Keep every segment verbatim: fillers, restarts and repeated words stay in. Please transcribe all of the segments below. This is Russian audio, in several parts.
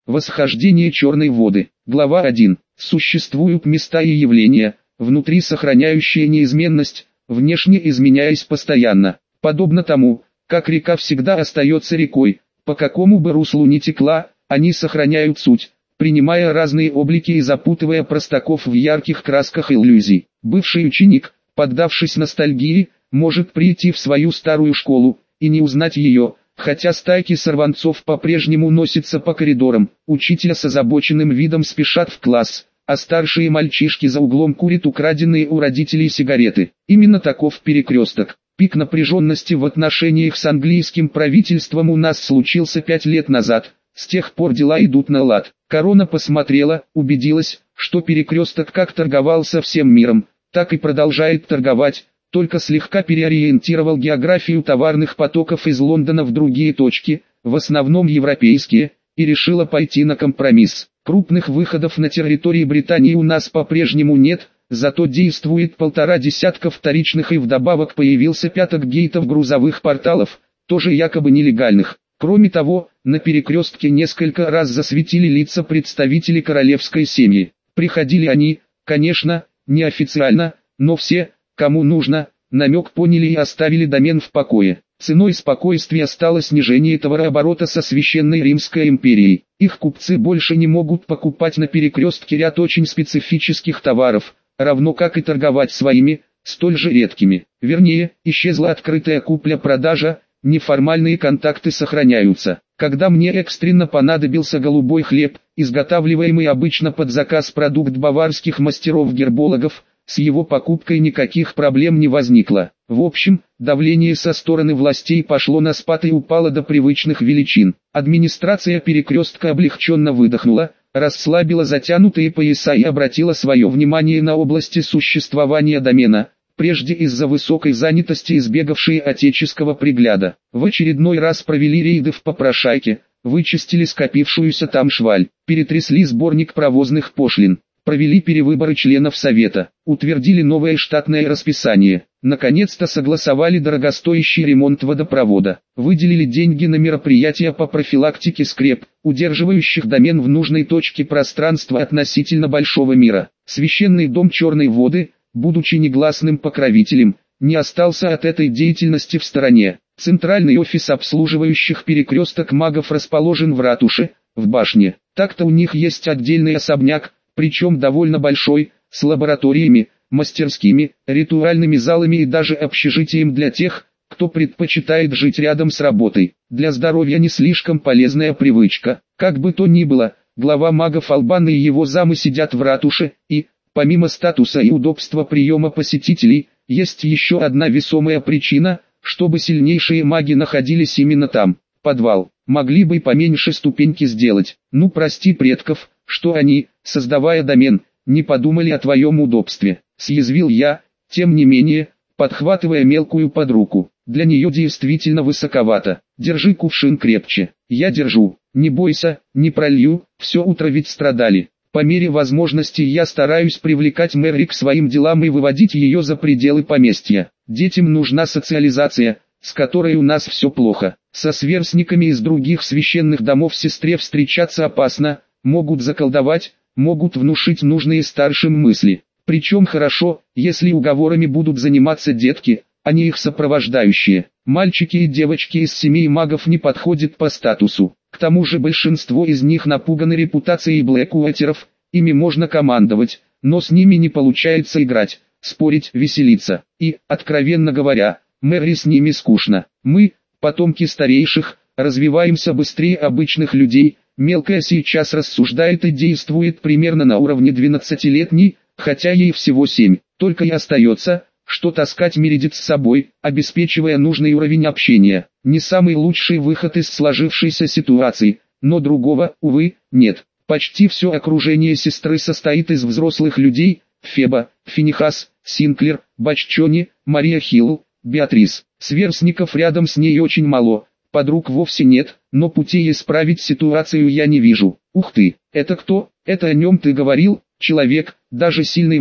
Восхождение черной воды. Глава один. Существуют места и явления, внутри сохраняющие неизменность, внешне изменяясь постоянно. Подобно тому, как река всегда остается рекой, по какому бы руслу ни текла, они сохраняют суть, принимая разные облики и запутывая простаков в ярких красках иллюзий. Бывший ученик, поддавшись ностальгии, может прийти в свою старую школу и не узнать ее, хотя стайки сорванцов по-прежнему носятся по коридорам, учителя с озабоченным видом спешат в класс, а старшие мальчишки за углом курят украденные у родителей сигареты. Именно таков перекресток. Пик напряженности в отношениях с английским правительством у нас случился пять лет назад, с тех пор дела идут на лад. Корона посмотрела, убедилась, что перекресток как торговал со всем миром, так и продолжает торговать, только слегка переориентировал географию товарных потоков из Лондона в другие точки, в основном европейские, и решила пойти на компромисс. Крупных выходов на территории Британии у нас по-прежнему нет, зато действует полтора десятка вторичных и вдобавок появился пяток гейтов грузовых порталов, тоже якобы нелегальных. Кроме того, на перекрестке несколько раз засветили лица представителей королевской семьи. Приходили они, конечно, неофициально, но все, кому нужно, намек поняли и оставили домен в покое. Ценой спокойствия стало снижение товарооборота со Священной Римской империей. Их купцы больше не могут покупать на перекрестке ряд очень специфических товаров, равно как и торговать своими, столь же редкими. Вернее, исчезла открытая купля-продажа, неформальные контакты сохраняются. Когда мне экстренно понадобился голубой хлеб, изготавливаемый обычно под заказ продукт баварских мастеров-гербологов, с его покупкой никаких проблем не возникло. В общем, давление со стороны властей пошло на спад и упало до привычных величин. Администрация перекрестка облегченно выдохнула, расслабила затянутые пояса и обратила свое внимание на области существования домена, прежде из-за высокой занятости избегавшие отеческого пригляда. В очередной раз провели рейды в попрошайке, вычистили скопившуюся там шваль, перетрясли сборник провозных пошлин, провели перевыборы членов совета, утвердили новое штатное расписание, наконец-то согласовали дорогостоящий ремонт водопровода, выделили деньги на мероприятия по профилактике скреп, удерживающих домен в нужной точке пространства относительно большого мира. Священный дом Черной воды, будучи негласным покровителем, не остался от этой деятельности в стороне. Центральный офис обслуживающих перекресток магов расположен в ратуше, в башне. Так-то у них есть отдельный особняк, причем довольно большой, с лабораториями, мастерскими, ритуальными залами и даже общежитием для тех, кто предпочитает жить рядом с работой. Для здоровья не слишком полезная привычка. Как бы то ни было, глава магов Албаны и его замы сидят в ратуше, и, помимо статуса и удобства приема посетителей, есть еще одна весомая причина, чтобы сильнейшие маги находились именно там. Подвал. Могли бы и поменьше ступеньки сделать. Ну прости предков, что они, создавая домен, не подумали о твоем удобстве. Съязвил я, тем не менее, подхватывая мелкую под руку. Для нее действительно высоковато. Держи кувшин крепче. Я держу. Не бойся, не пролью, все утро ведь страдали. По мере возможности я стараюсь привлекать Мэри к своим делам и выводить ее за пределы поместья. Детям нужна социализация, с которой у нас все плохо. Со сверстниками из других священных домов сестре встречаться опасно, могут заколдовать, могут внушить нужные старшим мысли. Причем хорошо, если уговорами будут заниматься детки, а не их сопровождающие. Мальчики и девочки из семей магов не подходят по статусу. К тому же большинство из них напуганы репутацией блэкуотеров, ими можно командовать, но с ними не получается играть, спорить, веселиться. И, откровенно говоря, Мэри с ними скучно. Мы, потомки старейших, развиваемся быстрее обычных людей. Мелкая сейчас рассуждает и действует примерно на уровне двенадцатилетней, хотя ей всего семь. Только и остается, что таскать Мередит с собой, обеспечивая нужный уровень общения. Не самый лучший выход из сложившейся ситуации, но другого, увы, нет. Почти все окружение сестры состоит из взрослых людей: Феба, Финихас, Синклер, Баччони, Мария Хилл, Беатрис. Сверстников рядом с ней очень мало, подруг вовсе нет, но путей исправить ситуацию я не вижу. Ух ты, это кто? Это о нем ты говорил? Человек, даже сильный маг,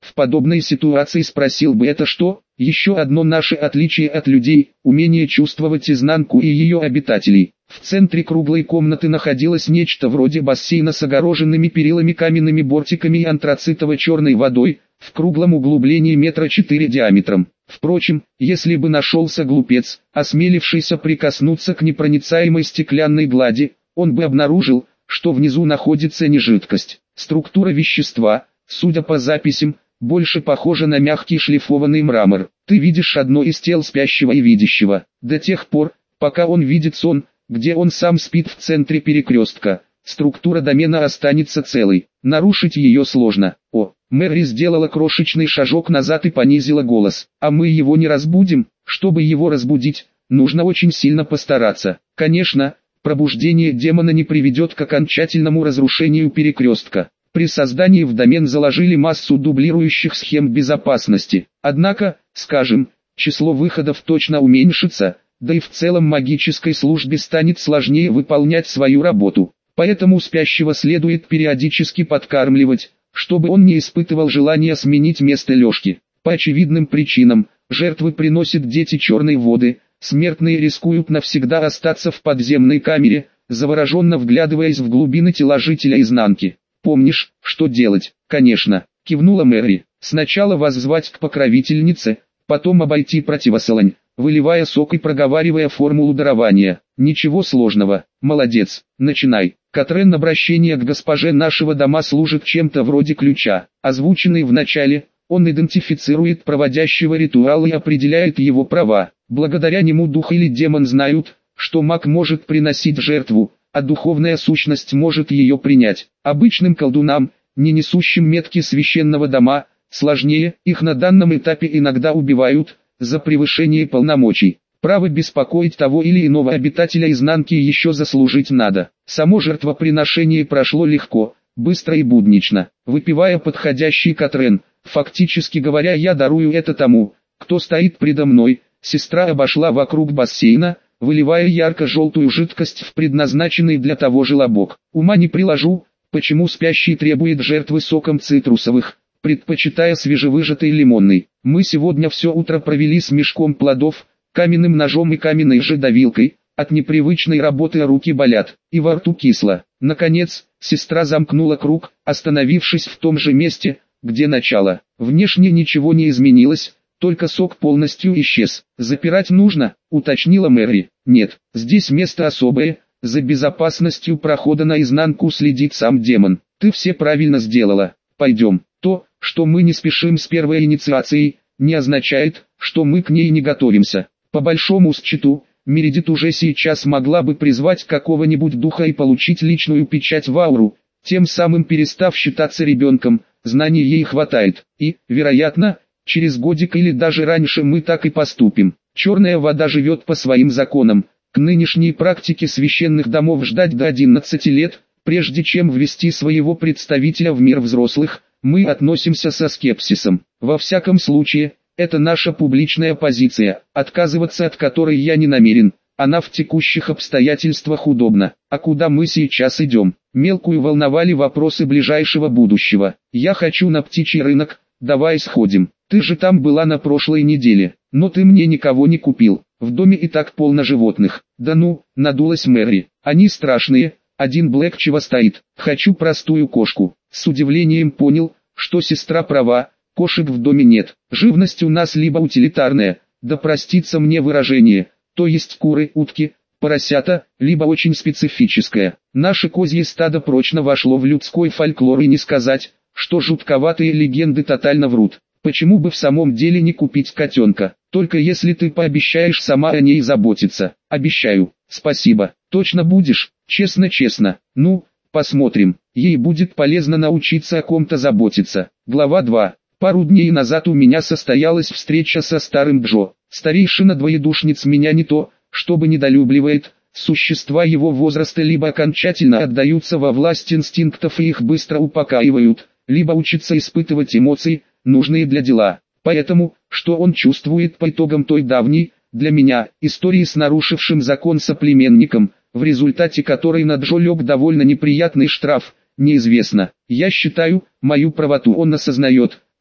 в подобной ситуации спросил бы: это что? Еще одно наше отличие от людей, умение чувствовать изнанку и ее обитателей. В центре круглой комнаты находилось нечто вроде бассейна с огороженными перилами, каменными бортиками и антрацитово-черной водой, в круглом углублении метра четыре диаметром. Впрочем, если бы нашелся глупец, осмелившийся прикоснуться к непроницаемой стеклянной глади, он бы обнаружил, что внизу находится не жидкость. Структура вещества, судя по записям, больше похожа на мягкий шлифованный мрамор. Ты видишь одно из тел спящего и видящего. До тех пор, пока он видит сон, где он сам спит в центре перекрестка, структура домена останется целой. Нарушить ее сложно. О, Мэри сделала крошечный шажок назад и понизила голос. А мы его не разбудим? Чтобы его разбудить, нужно очень сильно постараться. Конечно, пробуждение демона не приведет к окончательному разрушению перекрестка. При создании в домен заложили массу дублирующих схем безопасности. Однако, скажем, число выходов точно уменьшится, да и в целом магической службе станет сложнее выполнять свою работу. Поэтому спящего следует периодически подкармливать, чтобы он не испытывал желания сменить место лёжки. По очевидным причинам, жертвы приносят дети черной воды, смертные рискуют навсегда остаться в подземной камере, завороженно вглядываясь в глубины тела жителя изнанки. «Помнишь, что делать?» «Конечно», — кивнула Мэри. «Сначала воззвать к покровительнице, потом обойти противосолонь, выливая сок и проговаривая формулу дарования. Ничего сложного. Молодец. Начинай». Катрен обращение к госпоже нашего дома служит чем-то вроде ключа. Озвученный в начале, он идентифицирует проводящего ритуал и определяет его права. Благодаря нему дух или демон знают, что маг может приносить жертву, а духовная сущность может ее принять. Обычным колдунам, не несущим метки священного дома, сложнее, их на данном этапе иногда убивают, за превышение полномочий. Право беспокоить того или иного обитателя изнанки еще заслужить надо. Само жертвоприношение прошло легко, быстро и буднично. Выпивая подходящий Катрен, фактически говоря, я дарую это тому, кто стоит предо мной. Сестра обошла вокруг бассейна, выливая ярко-желтую жидкость в предназначенный для того желобок. Ума не приложу, почему спящий требует жертвы соком цитрусовых, предпочитая свежевыжатый лимонный. Мы сегодня все утро провели с мешком плодов, каменным ножом и каменной же давилкой. От непривычной работы руки болят, и во рту кисло. Наконец, сестра замкнула круг, остановившись в том же месте, где начало. Внешне ничего не изменилось, только сок полностью исчез. «Запирать нужно», — уточнила Мэри. «Нет, здесь место особое, за безопасностью прохода наизнанку следит сам демон. Ты все правильно сделала. Пойдем». То, что мы не спешим с первой инициацией, не означает, что мы к ней не готовимся. По большому счету, Мередит уже сейчас могла бы призвать какого-нибудь духа и получить личную печать в ауру, тем самым перестав считаться ребенком. Знаний ей хватает, и, вероятно, через годик или даже раньше мы так и поступим. Черная вода живет по своим законам. К нынешней практике священных домов ждать до одиннадцати лет, прежде чем ввести своего представителя в мир взрослых, мы относимся со скепсисом. Во всяком случае, это наша публичная позиция, отказываться от которой я не намерен. Она в текущих обстоятельствах удобна. А куда мы сейчас идем? Мелкую волновали вопросы ближайшего будущего. Я хочу на птичий рынок, давай сходим. Ты же там была на прошлой неделе, но ты мне никого не купил. В доме и так полно животных. Да ну, надулась Мэри. Они страшные, один Блэк чего стоит. Хочу простую кошку. С удивлением понял, что сестра права, кошек в доме нет. Живность у нас либо утилитарная, да простится мне выражение, то есть куры, утки, поросята, либо очень специфическая. Наше козье стадо прочно вошло в людской фольклор, и не сказать, что жутковатые легенды тотально врут. Почему бы в самом деле не купить котенка? Только если ты пообещаешь сама о ней заботиться. Обещаю. Спасибо. Точно будешь? Честно-честно. Ну, посмотрим. Ей будет полезно научиться о ком-то заботиться. Глава два. Пару дней назад у меня состоялась встреча со старым Джо. Старейшина двоедушниц меня не то, чтобы недолюбливает. Существа его возраста либо окончательно отдаются во власть инстинктов и их быстро упокаивают, либо учатся испытывать эмоции, нужные для дела. Поэтому, что он чувствует по итогам той давней, для меня, истории с нарушившим закон соплеменником, в результате которой на Джо лег довольно неприятный штраф, неизвестно. Я считаю, мою правоту он осознает,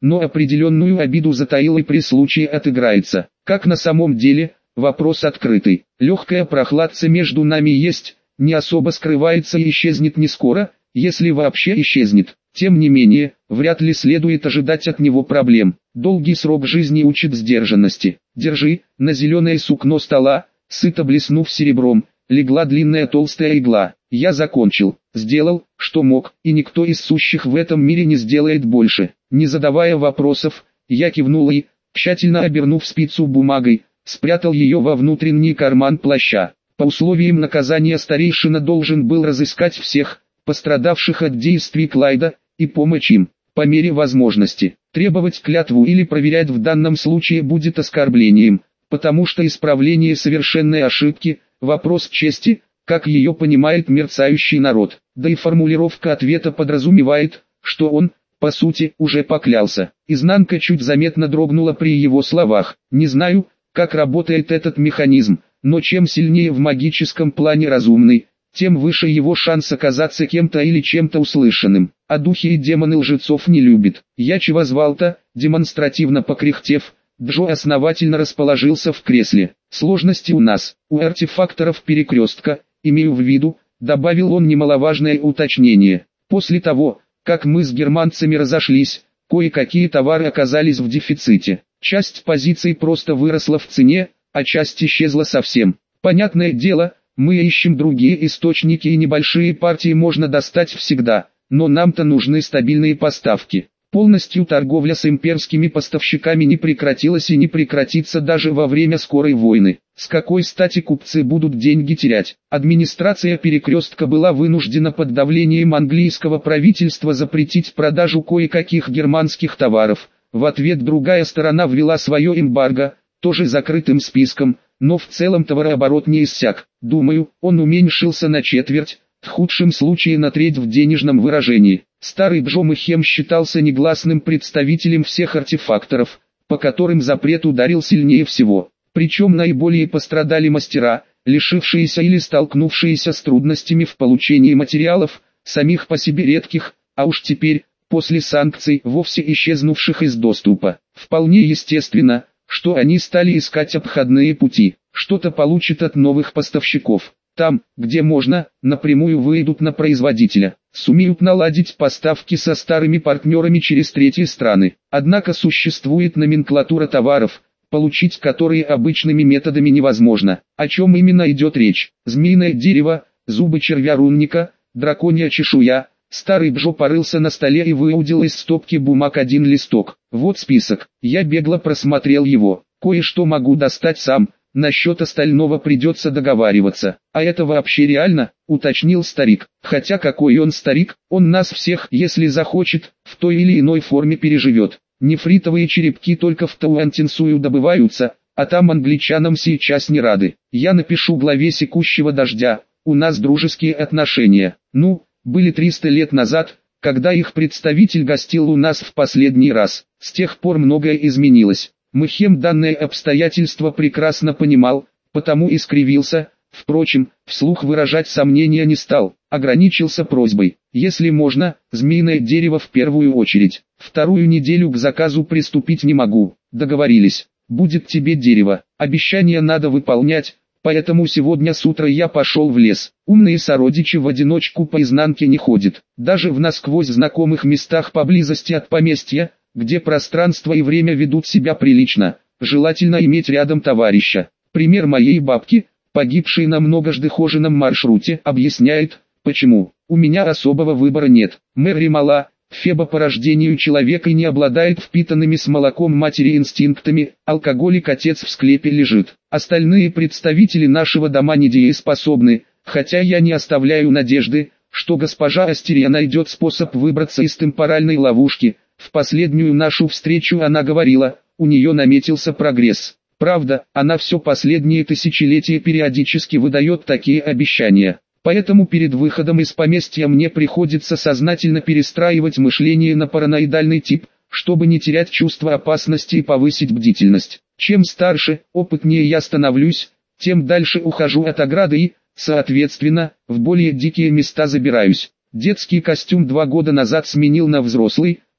но определенную обиду затаил и при случае отыграется. Как на самом деле, вопрос открытый. Легкая прохладца между нами есть, не особо скрывается и исчезнет не скоро, если вообще исчезнет. Тем не менее, вряд ли следует ожидать от него проблем. Долгий срок жизни учит сдержанности. Держи, на зеленое сукно стола, сыто блеснув серебром, легла длинная толстая игла. Я закончил, сделал, что мог, и никто из сущих в этом мире не сделает больше. Не задавая вопросов, я кивнул и, тщательно обернув спицу бумагой, спрятал ее во внутренний карман плаща. По условиям наказания старейшина должен был разыскать всех, пострадавших от действий Клайда, и помочь им, по мере возможности. Требовать клятву или проверять в данном случае будет оскорблением, потому что исправление совершенной ошибки – вопрос чести, как ее понимает мерцающий народ. Да и формулировка ответа подразумевает, что он, по сути, уже поклялся. Изнанка чуть заметно дрогнула при его словах. Не знаю, как работает этот механизм, но чем сильнее в магическом плане разумный, тем выше его шанс оказаться кем-то или чем-то услышанным. А духи и демоны лжецов не любят. Я чего звал-то, демонстративно покряхтев, Джо основательно расположился в кресле. Сложности у нас, у артефакторов перекрестка, имею в виду, добавил он немаловажное уточнение. После того, как мы с германцами разошлись, кое-какие товары оказались в дефиците. Часть позиций просто выросла в цене, а часть исчезла совсем. Понятное дело, мы ищем другие источники и небольшие партии можно достать всегда, но нам-то нужны стабильные поставки. Полностью торговля с имперскими поставщиками не прекратилась и не прекратится даже во время скорой войны. С какой стати купцы будут деньги терять? Администрация перекрестка была вынуждена под давлением английского правительства запретить продажу кое-каких германских товаров. В ответ другая сторона ввела свое эмбарго, тоже закрытым списком, но в целом товарооборот не иссяк. Думаю, он уменьшился на четверть, в худшем случае на треть в денежном выражении. Старый Джо Мэхем считался негласным представителем всех артефакторов, по которым запрет ударил сильнее всего. Причем наиболее пострадали мастера, лишившиеся или столкнувшиеся с трудностями в получении материалов, самих по себе редких, а уж теперь, после санкций, вовсе исчезнувших из доступа. Вполне естественно, что они стали искать обходные пути, что-то получат от новых поставщиков. Там, где можно, напрямую выйдут на производителя, сумеют наладить поставки со старыми партнерами через третьи страны. Однако существует номенклатура товаров, получить которые обычными методами невозможно. О чем именно идет речь? Змеиное дерево, зубы червя-рунника, драконья чешуя. Старый Джо порылся на столе и выудил из стопки бумаг один листок. Вот список. Я бегло просмотрел его. Кое-что могу достать сам. Насчет остального придется договариваться. А это вообще реально, уточнил старик. Хотя какой он старик, он нас всех, если захочет, в той или иной форме переживет. Нефритовые черепки только в Тауантинсую добываются, а там англичанам сейчас не рады. Я напишу главе секущего дождя, у нас дружеские отношения. Ну, были триста лет назад, когда их представитель гостил у нас в последний раз. С тех пор многое изменилось. Мэхем данное обстоятельство прекрасно понимал, потому и скривился, впрочем, вслух выражать сомнения не стал, ограничился просьбой, если можно, змеиное дерево в первую очередь, вторую неделю к заказу приступить не могу, договорились, будет тебе дерево, обещание надо выполнять, поэтому сегодня с утра я пошел в лес, умные сородичи в одиночку по изнанке не ходят, даже в насквозь знакомых местах поблизости от поместья, где пространство и время ведут себя прилично, желательно иметь рядом товарища. Пример моей бабки, погибшей на многожды хоженом маршруте, объясняет, почему. У меня особого выбора нет. Мэри мала, Феба по рождению человека и не обладает впитанными с молоком матери инстинктами, алкоголик отец в склепе лежит. Остальные представители нашего дома недееспособны, хотя я не оставляю надежды, что госпожа Астерия найдет способ выбраться из темпоральной ловушки. В последнюю нашу встречу она говорила, у нее наметился прогресс. Правда, она все последние тысячелетия периодически выдает такие обещания. Поэтому перед выходом из поместья мне приходится сознательно перестраивать мышление на параноидальный тип, чтобы не терять чувство опасности и повысить бдительность. Чем старше, опытнее я становлюсь, тем дальше ухожу от ограды и, соответственно, в более дикие места забираюсь. Детский костюм два года назад сменил на взрослый,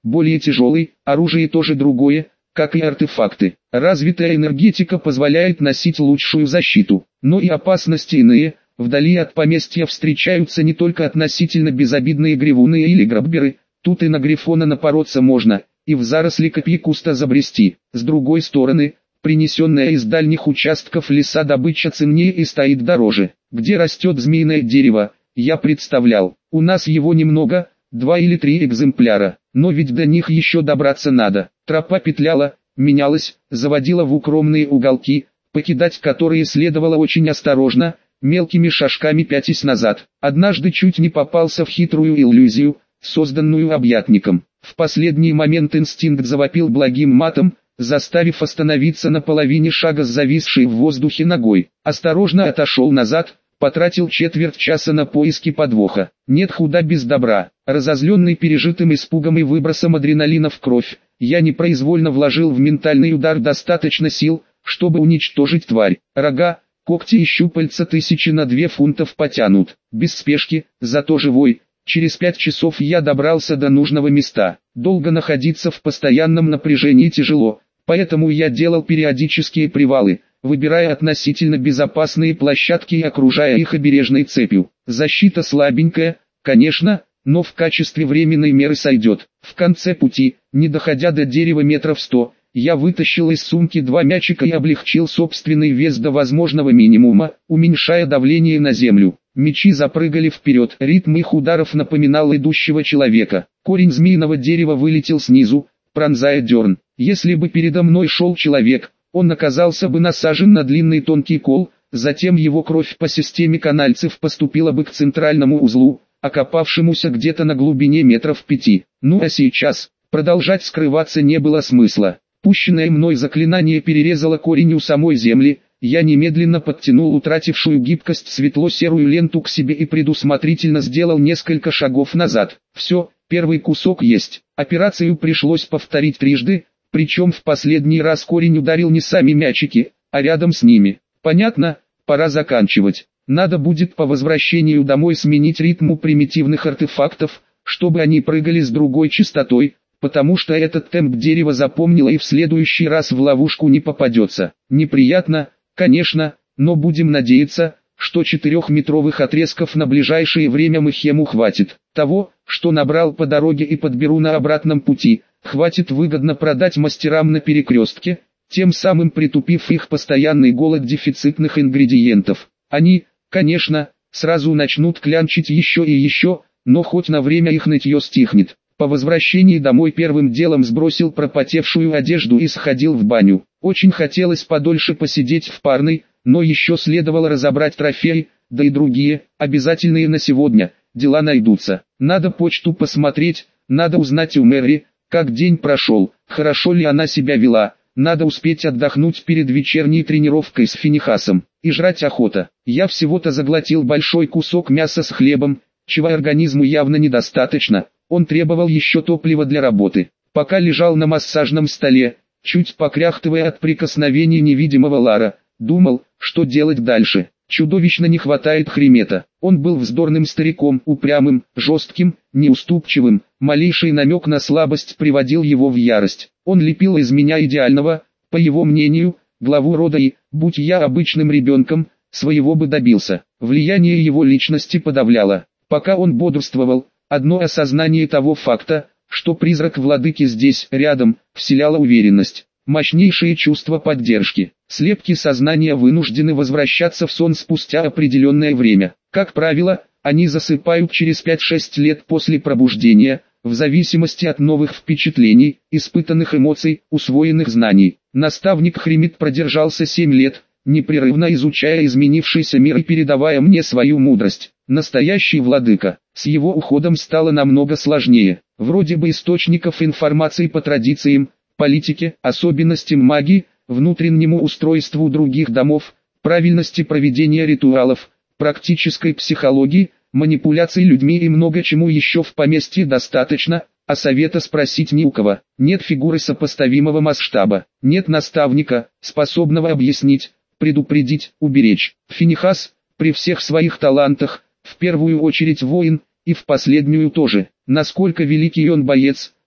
более тяжелый, оружие тоже другое, как и артефакты. Развитая энергетика позволяет носить лучшую защиту, но и опасности иные. Вдали от поместья встречаются не только относительно безобидные грифоны или грабберы, тут и на грифона напороться можно, и в заросли копья куста забрести. С другой стороны, принесенная из дальних участков леса добыча ценнее и стоит дороже. Где растет змеиное дерево, я представлял. У нас его немного, два или три экземпляра, но ведь до них еще добраться надо. Тропа петляла, менялась, заводила в укромные уголки, покидать которые следовало очень осторожно, мелкими шажками пятясь назад. Однажды чуть не попался в хитрую иллюзию, созданную объятником. В последний момент инстинкт завопил благим матом, заставив остановиться на половине шага с зависшей в воздухе ногой. Осторожно отошел назад, потратил четверть часа на поиски подвоха. Нет худа без добра. Разозленный пережитым испугом и выбросом адреналина в кровь, я непроизвольно вложил в ментальный удар достаточно сил, чтобы уничтожить тварь. Рога, когти и щупальца тысячи на две фунтов потянут. Без спешки, зато живой. Через пять часов я добрался до нужного места. Долго находиться в постоянном напряжении тяжело, поэтому я делал периодические привалы, выбирая относительно безопасные площадки и окружая их обережной цепью. Защита слабенькая, конечно, но в качестве временной меры сойдет. В конце пути, не доходя до дерева метров сто, я вытащил из сумки два мячика и облегчил собственный вес до возможного минимума, уменьшая давление на землю. Мячи запрыгали вперед, ритм их ударов напоминал идущего человека. Корень змеиного дерева вылетел снизу, пронзая дерн. Если бы передо мной шел человек, он оказался бы насажен на длинный тонкий кол, затем его кровь по системе канальцев поступила бы к центральному узлу, окопавшемуся где-то на глубине метров пяти. Ну а сейчас, продолжать скрываться не было смысла. Пущенное мной заклинание перерезало корень у самой земли, я немедленно подтянул утратившую гибкость светло-серую ленту к себе и предусмотрительно сделал несколько шагов назад. Все, первый кусок есть. Операцию пришлось повторить трижды, причем в последний раз корень ударил не сами мячики, а рядом с ними. Понятно, пора заканчивать. Надо будет по возвращению домой сменить ритм у примитивных артефактов, чтобы они прыгали с другой частотой, потому что этот темп дерева запомнило и в следующий раз в ловушку не попадется. Неприятно, конечно, но будем надеяться, что четырехметровых отрезков на ближайшее время Мхему хватит. Того, что набрал по дороге и подберу на обратном пути, хватит выгодно продать мастерам на перекрестке, тем самым притупив их постоянный голод дефицитных ингредиентов. Они, конечно, сразу начнут клянчить еще и еще, но хоть на время их нытье стихнет. По возвращении домой первым делом сбросил пропотевшую одежду и сходил в баню. Очень хотелось подольше посидеть в парной, но еще следовало разобрать трофеи, да и другие, обязательные на сегодня, дела найдутся. Надо почту посмотреть, надо узнать у Мэри, как день прошел, хорошо ли она себя вела, надо успеть отдохнуть перед вечерней тренировкой с Финихасом. И жрать охота. Я всего-то заглотил большой кусок мяса с хлебом, чего организму явно недостаточно. Он требовал еще топлива для работы. Пока лежал на массажном столе, чуть покряхтывая от прикосновений невидимого Лара, думал, что делать дальше. Чудовищно не хватает Хремета. Он был вздорным стариком, упрямым, жестким, неуступчивым. Малейший намек на слабость приводил его в ярость. Он лепил из меня идеального, по его мнению, главу рода и, будь я обычным ребенком, своего бы добился. Влияние его личности подавляло. Пока он бодрствовал, одно осознание того факта, что призрак владыки здесь, рядом, вселяло уверенность. Мощнейшие чувства поддержки. Слепки сознания вынуждены возвращаться в сон спустя определенное время. Как правило, они засыпают через пять-шесть лет после пробуждения, в зависимости от новых впечатлений, испытанных эмоций, усвоенных знаний. Наставник Хремет продержался семь лет, непрерывно изучая изменившийся мир и передавая мне свою мудрость. Настоящий владыка. С его уходом стало намного сложнее. Вроде бы источников информации по традициям, политике, особенностям магии, внутреннему устройству других домов, правильности проведения ритуалов, практической психологии, манипуляций людьми и много чему еще в поместье достаточно, а совета спросить ни у кого. Нет фигуры сопоставимого масштаба, нет наставника, способного объяснить, предупредить, уберечь. Финихас, при всех своих талантах, в первую очередь воин, и в последнюю тоже. Насколько великий он боец,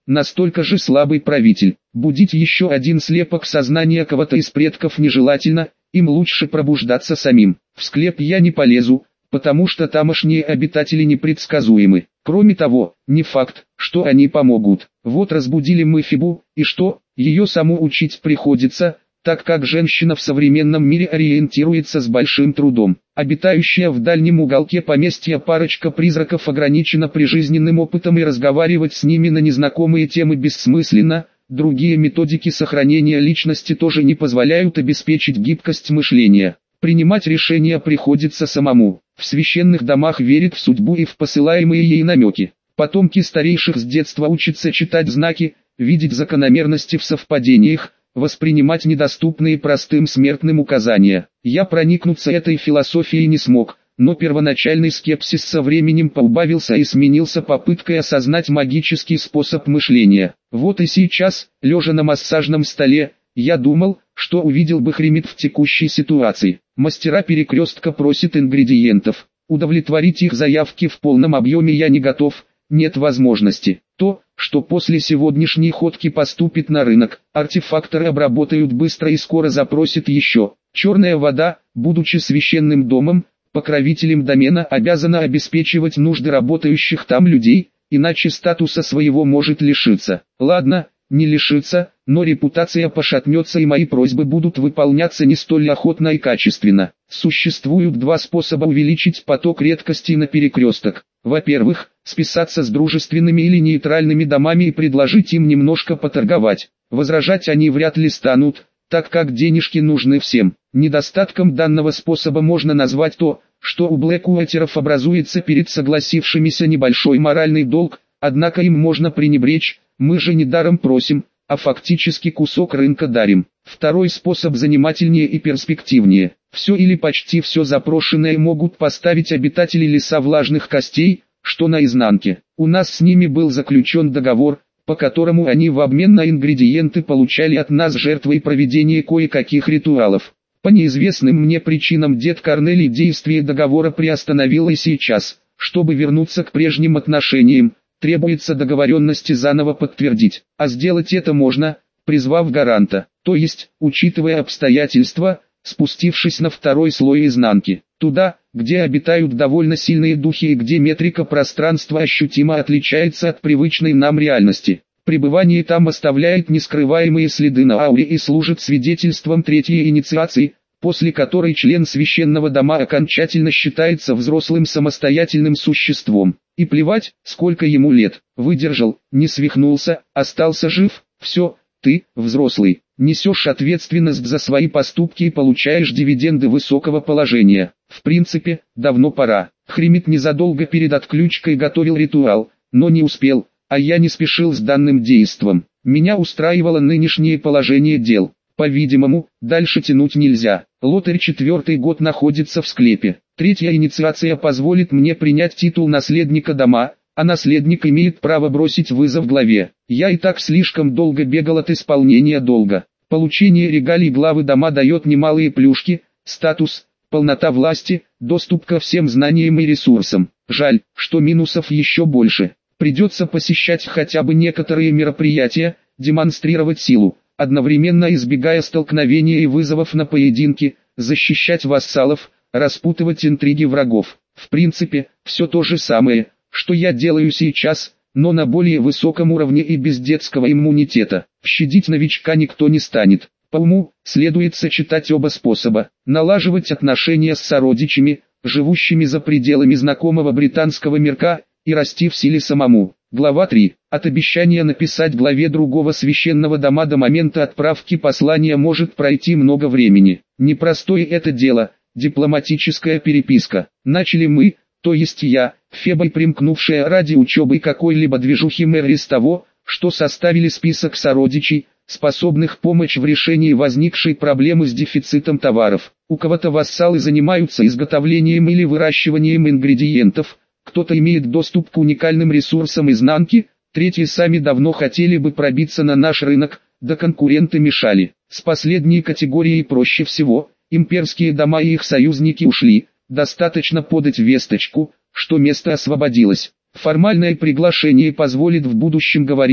настолько же слабый правитель. Будить еще один слепок сознания кого-то из предков нежелательно, им лучше пробуждаться самим. В склеп я не полезу, потому что тамошние обитатели непредсказуемы. Кроме того, не факт, что они помогут. Вот разбудили мы Фибу, и что, ее саму учить приходится, так как женщина в современном мире ориентируется с большим трудом. Обитающая в дальнем уголке поместья парочка призраков ограничена прижизненным опытом и разговаривать с ними на незнакомые темы бессмысленно. Другие методики сохранения личности тоже не позволяют обеспечить гибкость мышления. Принимать решения приходится самому. В священных домах верит в судьбу и в посылаемые ей намеки. Потомки старейших с детства учатся читать знаки, видеть закономерности в совпадениях, воспринимать недоступные простым смертным указания. Я проникнуться этой философией не смог, но первоначальный скепсис со временем поубавился и сменился попыткой осознать магический способ мышления. Вот и сейчас, лежа на массажном столе, я думал, что увидел бы Хримит в текущей ситуации. Мастера перекрестка просят ингредиентов. Удовлетворить их заявки в полном объеме я не готов, нет возможности. То, что после сегодняшней ходки поступит на рынок, артефакторы обработают быстро и скоро запросят еще. Черная вода, будучи священным домом, покровителем домена, обязана обеспечивать нужды работающих там людей, иначе статуса своего может лишиться. Ладно, не лишиться, но репутация пошатнется и мои просьбы будут выполняться не столь охотно и качественно. Существуют два способа увеличить поток редкостей на перекресток. Во-первых, списаться с дружественными или нейтральными домами и предложить им немножко поторговать. Возражать они вряд ли станут, так как денежки нужны всем. Недостатком данного способа можно назвать то, что у блэкуотеров образуется перед согласившимися небольшой моральный долг, однако им можно пренебречь, мы же не даром просим, а фактически кусок рынка дарим. Второй способ занимательнее и перспективнее. Все или почти все запрошенное могут поставить обитатели леса влажных костей, что на изнанке. У нас с ними был заключен договор, по которому они в обмен на ингредиенты получали от нас жертвы и проведение кое-каких ритуалов. По неизвестным мне причинам дед Корнелий действие договора приостановил и сейчас, чтобы вернуться к прежним отношениям, требуется договоренности заново подтвердить, а сделать это можно, призвав гаранта, то есть, учитывая обстоятельства, спустившись на второй слой изнанки, туда, где обитают довольно сильные духи и где метрика пространства ощутимо отличается от привычной нам реальности. Пребывание там оставляет нескрываемые следы на ауре и служит свидетельством третьей инициации, после которой член священного дома окончательно считается взрослым самостоятельным существом. И плевать, сколько ему лет, выдержал, не свихнулся, остался жив, все, ты, взрослый, несешь ответственность за свои поступки и получаешь дивиденды высокого положения. В принципе, давно пора. Хримит незадолго перед отключкой готовил ритуал, но не успел, а я не спешил с данным действом. Меня устраивало нынешнее положение дел. По-видимому, дальше тянуть нельзя. Лотарь четвертый год находится в склепе. Третья инициация позволит мне принять титул наследника дома, а наследник имеет право бросить вызов главе. Я и так слишком долго бегал от исполнения долга. Получение регалий главы дома дает немалые плюшки, статус, полнота власти, доступ ко всем знаниям и ресурсам. Жаль, что минусов еще больше. Придется посещать хотя бы некоторые мероприятия, демонстрировать силу, одновременно избегая столкновения и вызовов на поединки, защищать вассалов, распутывать интриги врагов. В принципе, все то же самое, что я делаю сейчас, но на более высоком уровне и без детского иммунитета. Щадить новичка никто не станет. По уму, следует сочетать оба способа. Налаживать отношения с сородичами, живущими за пределами знакомого британского мирка, и расти в силе самому. Глава три. От обещания написать главе другого священного дома до момента отправки послания может пройти много времени. Непростое это дело, дипломатическая переписка. Начали мы, то есть я, Фебой примкнувшая ради учебы какой-либо движухи Мэри с того, что составили список сородичей, способных помочь в решении возникшей проблемы с дефицитом товаров. У кого-то вассалы занимаются изготовлением или выращиванием ингредиентов, кто-то имеет доступ к уникальным ресурсам изнанки, третьи сами давно хотели бы пробиться на наш рынок, да конкуренты мешали. С последней категорией проще всего, имперские дома и их союзники ушли, достаточно подать весточку, что место освободилось. Формальное приглашение позволит в будущем говорить,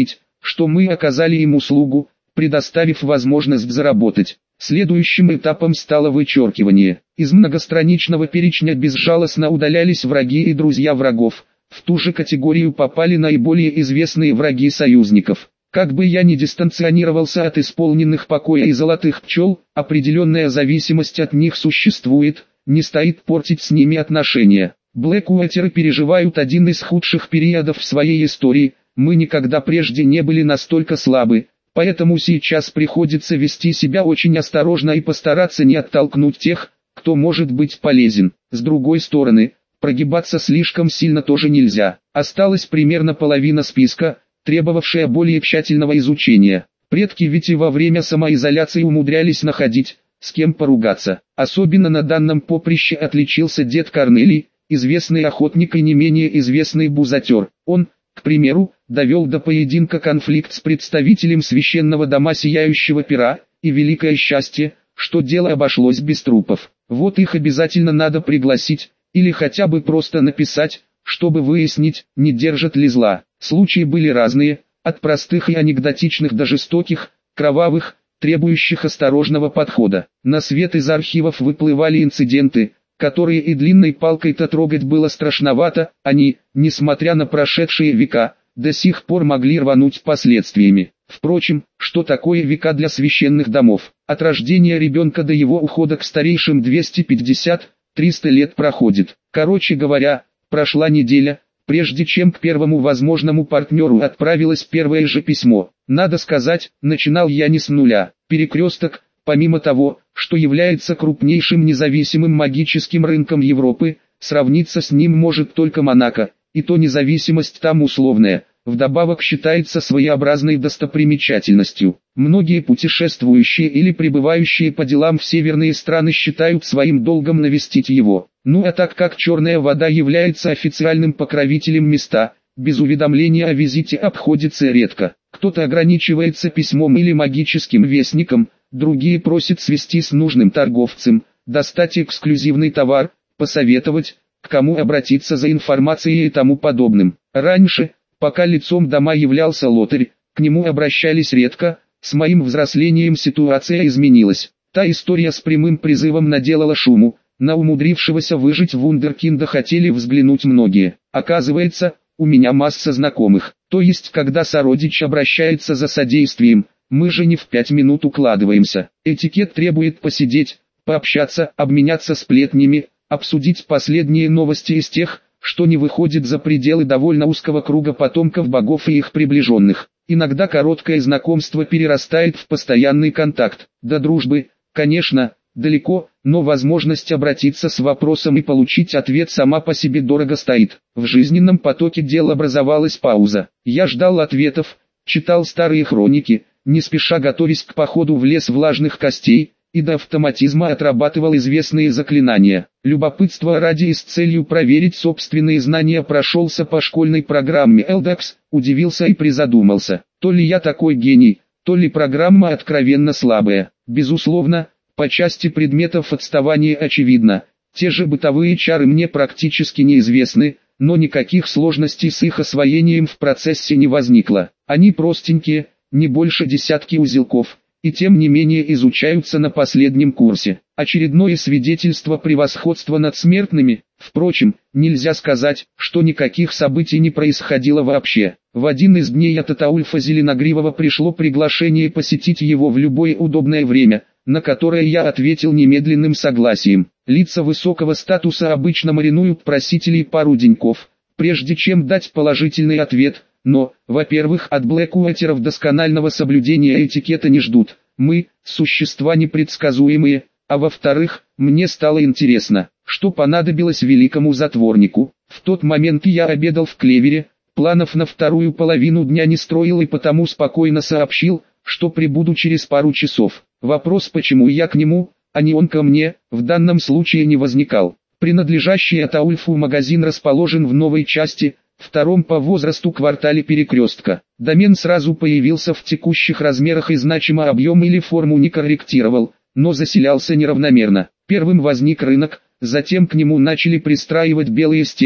что мы оказали им услугу, предоставив возможность заработать. Следующим этапом стало вычеркивание. Из многостраничного перечня безжалостно удалялись враги и друзья врагов. В ту же категорию попали наиболее известные враги союзников. Как бы я ни дистанционировался от исполненных покоя и золотых пчел, определенная зависимость от них существует, не стоит портить с ними отношения. Блэкуотеры переживают один из худших периодов в своей истории, мы никогда прежде не были настолько слабы, поэтому сейчас приходится вести себя очень осторожно и постараться не оттолкнуть тех, кто может быть полезен. С другой стороны, прогибаться слишком сильно тоже нельзя. Осталась примерно половина списка, требовавшая более тщательного изучения. Предки ведь и во время самоизоляции умудрялись находить, с кем поругаться. Особенно на данном поприще отличился дед Корнелий, известный охотник и не менее известный бузатер. Он, к примеру, довел до поединка конфликт с представителем священного дома Сияющего Пера, и великое счастье, что дело обошлось без трупов. Вот их обязательно надо пригласить, или хотя бы просто написать, чтобы выяснить, не держат ли зла. Случаи были разные, от простых и анекдотичных до жестоких, кровавых, требующих осторожного подхода. На свет из архивов выплывали инциденты, которые и длинной палкой-то трогать было страшновато, они, несмотря на прошедшие века, до сих пор могли рвануть последствиями. Впрочем, что такое века для священных домов? От рождения ребенка до его ухода к старейшим двести пятьдесят — триста лет проходит. Короче говоря, прошла неделя, прежде чем к первому возможному партнеру отправилось первое же письмо. Надо сказать, начинал я не с нуля. Перекресток, помимо того, что является крупнейшим независимым магическим рынком Европы, сравниться с ним может только Монако, и то независимость там условная, вдобавок считается своеобразной достопримечательностью. Многие путешествующие или прибывающие по делам в северные страны считают своим долгом навестить его. Ну а так как Черная вода является официальным покровителем места, без уведомления о визите обходится редко. Кто-то ограничивается письмом или магическим вестником, другие просят свести с нужным торговцем, достать эксклюзивный товар, посоветовать, к кому обратиться за информацией и тому подобным. Раньше, пока лицом дома являлся лотарь, к нему обращались редко, с моим взрослением ситуация изменилась. Та история с прямым призывом наделала шуму, на умудрившегося выжить вундеркинда хотели взглянуть многие. Оказывается, у меня масса знакомых, то есть когда сородич обращается за содействием, мы же не в пять минут укладываемся. Этикет требует посидеть, пообщаться, обменяться сплетнями, обсудить последние новости из тех, что не выходит за пределы довольно узкого круга потомков богов и их приближенных. Иногда короткое знакомство перерастает в постоянный контакт. До дружбы, конечно, далеко, но возможность обратиться с вопросом и получить ответ сама по себе дорого стоит. В жизненном потоке дел образовалась пауза. Я ждал ответов, читал старые хроники, не спеша готовясь к походу в лес влажных костей, и до автоматизма отрабатывал известные заклинания. Любопытство ради и с целью проверить собственные знания прошелся по школьной программе Элдекс, удивился и призадумался. То ли я такой гений, то ли программа откровенно слабая. Безусловно, по части предметов отставание очевидно. Те же бытовые чары мне практически неизвестны, но никаких сложностей с их освоением в процессе не возникло. Они простенькие, не больше десятки узелков, и тем не менее изучаются на последнем курсе. Очередное свидетельство превосходства над смертными. Впрочем, нельзя сказать, что никаких событий не происходило вообще. В один из дней от Атаульфа Зеленогривого пришло приглашение посетить его в любое удобное время, на которое я ответил немедленным согласием. Лица высокого статуса обычно маринуют просителей пару деньков, прежде чем дать положительный ответ. Но, во-первых, от блэкуотеров досконального соблюдения этикета не ждут, мы – существа непредсказуемые, а во-вторых, мне стало интересно, что понадобилось великому затворнику. В тот момент я обедал в Клевере, планов на вторую половину дня не строил и потому спокойно сообщил, что прибуду через пару часов. Вопрос, почему я к нему, а не он ко мне, в данном случае не возникал. Принадлежащий Атаульфу магазин расположен в новой части, втором по возрасту квартале Перекрестка. Домен сразу появился в текущих размерах и значимо объем или форму не корректировал, но заселялся неравномерно. Первым возник рынок, затем к нему начали пристраивать белые стены,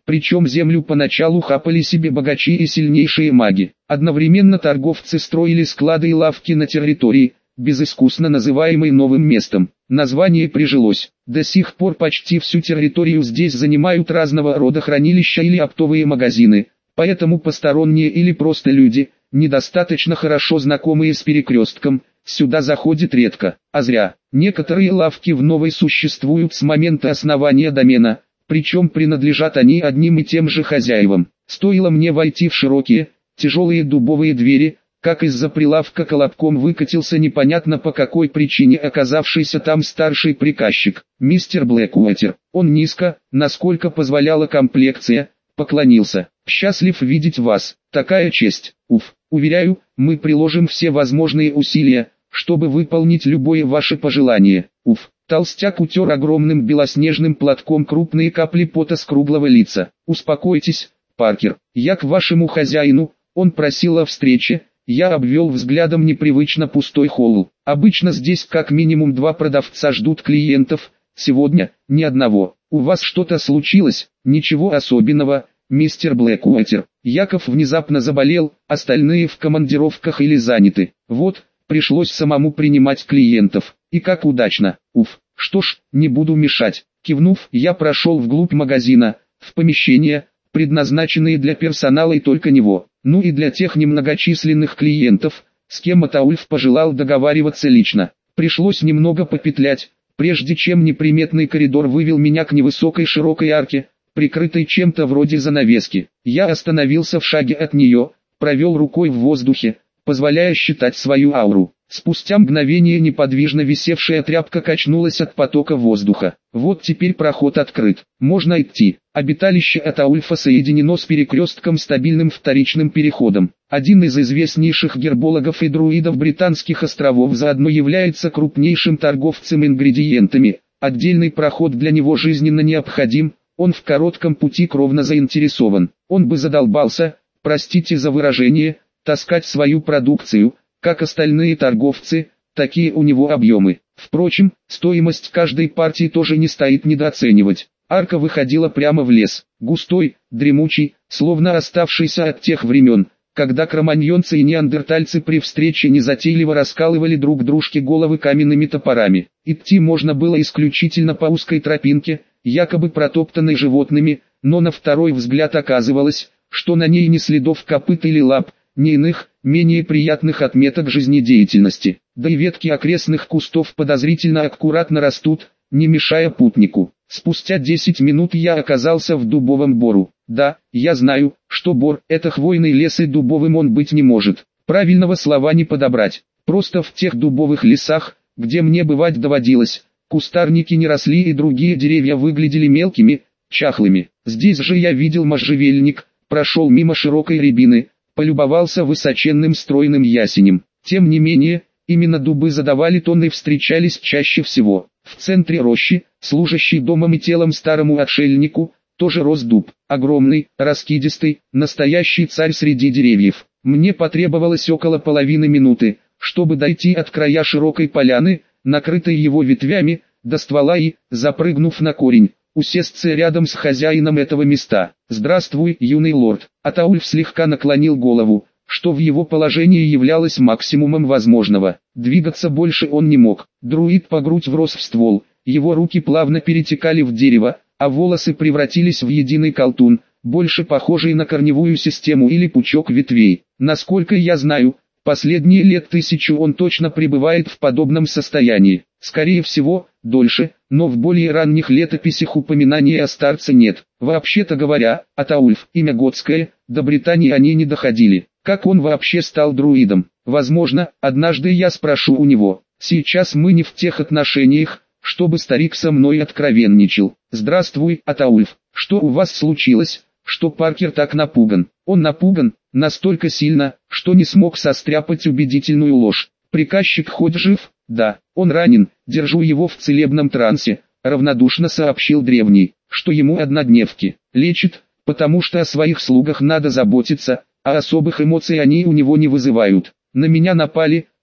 Причем землю поначалу хапали себе богачи и сильнейшие маги. Одновременно торговцы строили склады и лавки на территории, безыскусно называемой новым местом. Название прижилось. До сих пор почти всю территорию здесь занимают разного рода хранилища или оптовые магазины, поэтому посторонние или просто люди, недостаточно хорошо знакомые с перекрестком, сюда заходят редко. А зря. Некоторые лавки в Новой существуют с момента основания домена, причем принадлежат они одним и тем же хозяевам. Стоило мне войти в широкие, тяжелые дубовые двери, как из-за прилавка колобком выкатился непонятно по какой причине оказавшийся там старший приказчик, мистер Блэкуотер. Он низко, насколько позволяла комплекция, поклонился. «Счастлив видеть вас, такая честь. Уф, уверяю, мы приложим все возможные усилия, чтобы выполнить любое ваше пожелание. Уф». Толстяк утер огромным белоснежным платком крупные капли пота с круглого лица. «Успокойтесь, Паркер, я к вашему хозяину, он просил о встрече». Я обвел взглядом непривычно пустой холл. Обычно здесь как минимум два продавца ждут клиентов, сегодня ни одного. У вас что-то случилось? Ничего особенного, мистер Блэкуотер. Яков внезапно заболел, остальные в командировках или заняты. Вот, пришлось самому принимать клиентов. И как удачно. Уф, что ж, не буду мешать. Кивнув, я прошел вглубь магазина, в помещение, предназначенные для персонала и только него. Ну и для тех немногочисленных клиентов, с кем Атаульф пожелал договариваться лично. Пришлось немного попетлять, прежде чем неприметный коридор вывел меня к невысокой широкой арке, прикрытой чем-то вроде занавески. Я остановился в шаге от нее, провел рукой в воздухе, позволяя считать свою ауру. Спустя мгновение неподвижно висевшая тряпка качнулась от потока воздуха. Вот теперь проход открыт. Можно идти. Обиталище Атаульфа соединено с перекрестком стабильным вторичным переходом. Один из известнейших гербологов и друидов Британских островов заодно является крупнейшим торговцем ингредиентами. Отдельный проход для него жизненно необходим, он в коротком пути кровно заинтересован. Он бы задолбался, простите за выражение, таскать свою продукцию, как остальные торговцы, такие у него объемы. Впрочем, стоимость каждой партии тоже не стоит недооценивать. Арка выходила прямо в лес, густой, дремучий, словно оставшийся от тех времен, когда кроманьонцы и неандертальцы при встрече незатейливо раскалывали друг дружке головы каменными топорами. Идти можно было исключительно по узкой тропинке, якобы протоптанной животными, но на второй взгляд оказывалось, что на ней ни следов копыт или лап, ни иных, менее приятных отметок жизнедеятельности. Да и ветки окрестных кустов подозрительно аккуратно растут, не мешая путнику. Спустя десять минут я оказался в дубовом бору. Да, я знаю, что бор – это хвойный лес и дубовым он быть не может. Правильного слова не подобрать. Просто в тех дубовых лесах, где мне бывать доводилось, кустарники не росли и другие деревья выглядели мелкими, чахлыми. Здесь же я видел можжевельник, прошел мимо широкой рябины, полюбовался высоченным стройным ясенем. Тем не менее, именно дубы задавали тон и встречались чаще всего. В центре рощи, служащий домом и телом старому отшельнику, тоже рос дуб. Огромный, раскидистый, настоящий царь среди деревьев. Мне потребовалось около половины минуты, чтобы дойти от края широкой поляны, накрытой его ветвями, до ствола и, запрыгнув на корень, усесться рядом с хозяином этого места. «Здравствуй, юный лорд». Атаульф слегка наклонил голову, что в его положении являлось максимумом возможного. Двигаться больше он не мог. Друид по грудь врос в ствол, его руки плавно перетекали в дерево, а волосы превратились в единый колтун, больше похожий на корневую систему или пучок ветвей. Насколько я знаю, последние лет тысячу он точно пребывает в подобном состоянии. Скорее всего, дольше, но в более ранних летописях упоминаний о старце нет. Вообще-то говоря, Атаульф, имя готское, до Британии они не доходили. Как он вообще стал друидом? Возможно, однажды я спрошу у него. Сейчас мы не в тех отношениях, чтобы старик со мной откровенничал. Здравствуй, Атаульф. Что у вас случилось, что Паркер так напуган? Он напуган, настолько сильно, что не смог состряпать убедительную ложь. Приказчик хоть жив? Да, он ранен, держу его в целебном трансе, равнодушно сообщил древний, что ему однодневки. Лечит, потому что о своих слугах надо заботиться, а особых эмоций они у него не вызывают. На меня напали,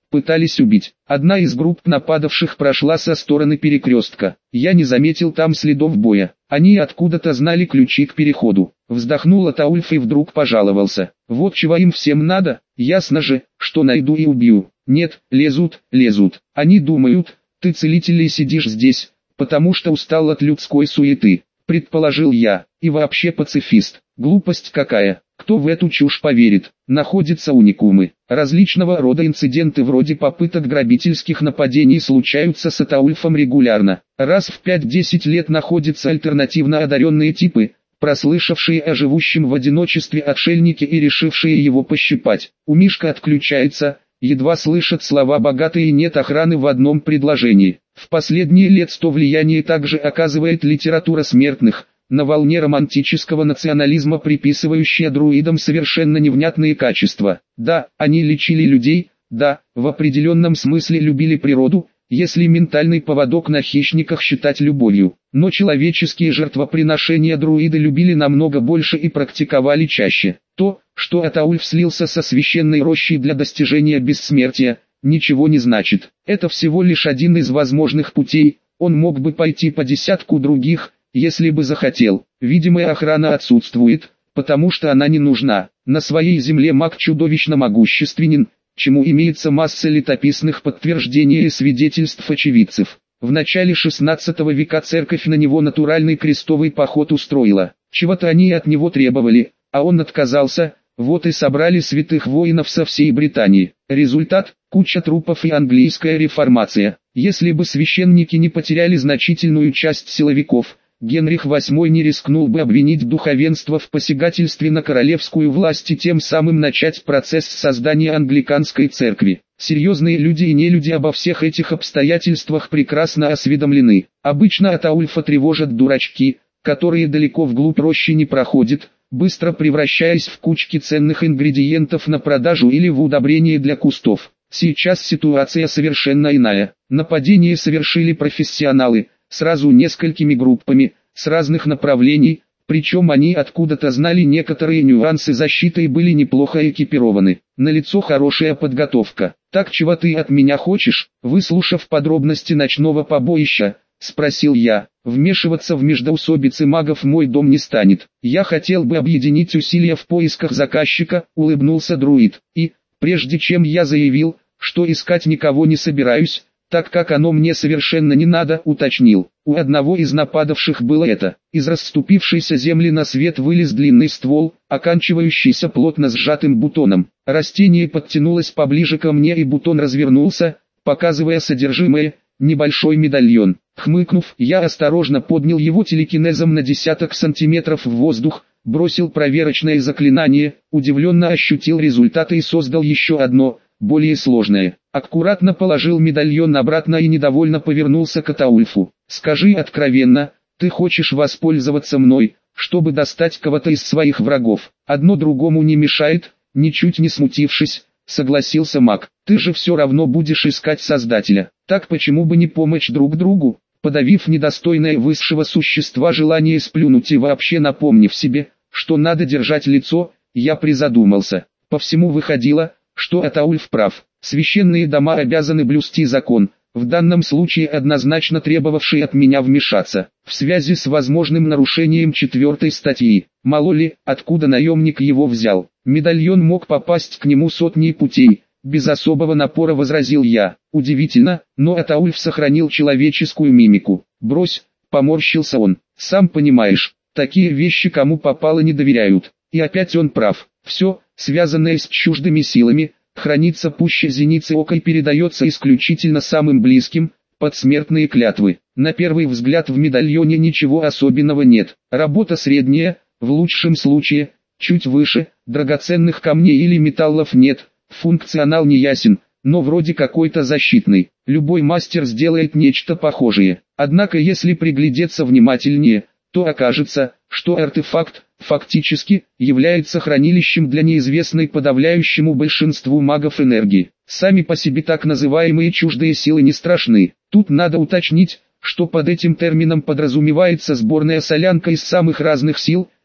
пытались убить. Одна из групп нападавших прошла со стороны перекрестка. Я не заметил там следов боя. Они откуда-то знали ключи к переходу. Вздохнул Атаульф и вдруг пожаловался. Вот чего им всем надо, ясно же, что найду и убью. Нет, лезут, лезут. Они думают, ты целитель и сидишь здесь, потому что устал от людской суеты. Предположил я, и вообще пацифист. Глупость какая. Кто в эту чушь поверит? Находятся уникумы. Различного рода инциденты вроде попыток грабительских нападений случаются с Атаульфом регулярно. Раз в пять-десять лет находятся альтернативно одаренные типы, прослышавшие о живущем в одиночестве отшельнике и решившие его пощипать. У Мишка отключается, едва слышат слова богатые и нет охраны в одном предложении. В последние лет сто влияние также оказывает литература смертных, на волне романтического национализма приписывающая друидам совершенно невнятные качества. Да, они лечили людей, да, в определенном смысле любили природу, если ментальный поводок на хищниках считать любовью. Но человеческие жертвоприношения друиды любили намного больше и практиковали чаще. То, что Атаульф слился со священной рощей для достижения бессмертия, ничего не значит. Это всего лишь один из возможных путей, он мог бы пойти по десятку других, если бы захотел. Видимая охрана отсутствует, потому что она не нужна. На своей земле маг чудовищно могущественен, чему имеется масса летописных подтверждений и свидетельств очевидцев. В начале шестнадцатого века церковь на него натуральный крестовый поход устроила. Чего-то они от него требовали, а он отказался, вот и собрали святых воинов со всей Британии. Результат – куча трупов и английская реформация. Если бы священники не потеряли значительную часть силовиков, Генрих восьмой не рискнул бы обвинить духовенство в посягательстве на королевскую власть и тем самым начать процесс создания англиканской церкви. Серьезные люди и нелюди обо всех этих обстоятельствах прекрасно осведомлены. Обычно Атаульфа тревожат дурачки, которые далеко вглубь рощи не проходят, быстро превращаясь в кучки ценных ингредиентов на продажу или в удобрение для кустов. Сейчас ситуация совершенно иная. Нападение совершили профессионалы, сразу несколькими группами, с разных направлений, причем они откуда-то знали некоторые нюансы защиты и были неплохо экипированы. Налицо хорошая подготовка. «Так чего ты от меня хочешь?» Выслушав подробности ночного побоища, спросил я. «Вмешиваться в междоусобицы магов мой дом не станет. Я хотел бы объединить усилия в поисках заказчика», улыбнулся друид. «И, прежде чем я заявил, что искать никого не собираюсь, так как оно мне совершенно не надо, уточнил. У одного из нападавших было это. Из расступившейся земли на свет вылез длинный ствол, оканчивающийся плотно сжатым бутоном. Растение подтянулось поближе ко мне и бутон развернулся, показывая содержимое, небольшой медальон. Хмыкнув, я осторожно поднял его телекинезом на десяток сантиметров в воздух, бросил проверочное заклинание, удивленно ощутил результаты и создал еще одно, более сложное. Аккуратно положил медальон обратно и недовольно повернулся к Атаульфу. «Скажи откровенно, ты хочешь воспользоваться мной, чтобы достать кого-то из своих врагов?» «Одно другому не мешает», ничуть не смутившись, согласился маг. «Ты же все равно будешь искать Создателя. Так почему бы не помочь друг другу?» Подавив недостойное высшего существа желание сплюнуть и вообще напомнив себе, что надо держать лицо, я призадумался. По всему выходило, что Атаульф прав. Священные дома обязаны блюсти закон, в данном случае однозначно требовавший от меня вмешаться, в связи с возможным нарушением четвертой статьи. Мало ли, откуда наемник его взял. Медальон мог попасть к нему сотней путей, без особого напора возразил я. Удивительно, но Атаульф сохранил человеческую мимику. «Брось», поморщился он, «сам понимаешь, такие вещи кому попало не доверяют». И опять он прав. Все, связанное с чуждыми силами, хранится пуще зеницы ока и передается исключительно самым близким, под смертные клятвы. На первый взгляд в медальоне ничего особенного нет. Работа средняя, в лучшем случае, чуть выше, драгоценных камней или металлов нет, функционал не ясен, но вроде какой-то защитный. Любой мастер сделает нечто похожее. Однако если приглядеться внимательнее, то окажется, что артефакт, фактически, является хранилищем для неизвестной подавляющему большинству магов энергии. Сами по себе так называемые чуждые силы не страшны. Тут надо уточнить, что под этим термином подразумевается сборная солянка из самых разных сил,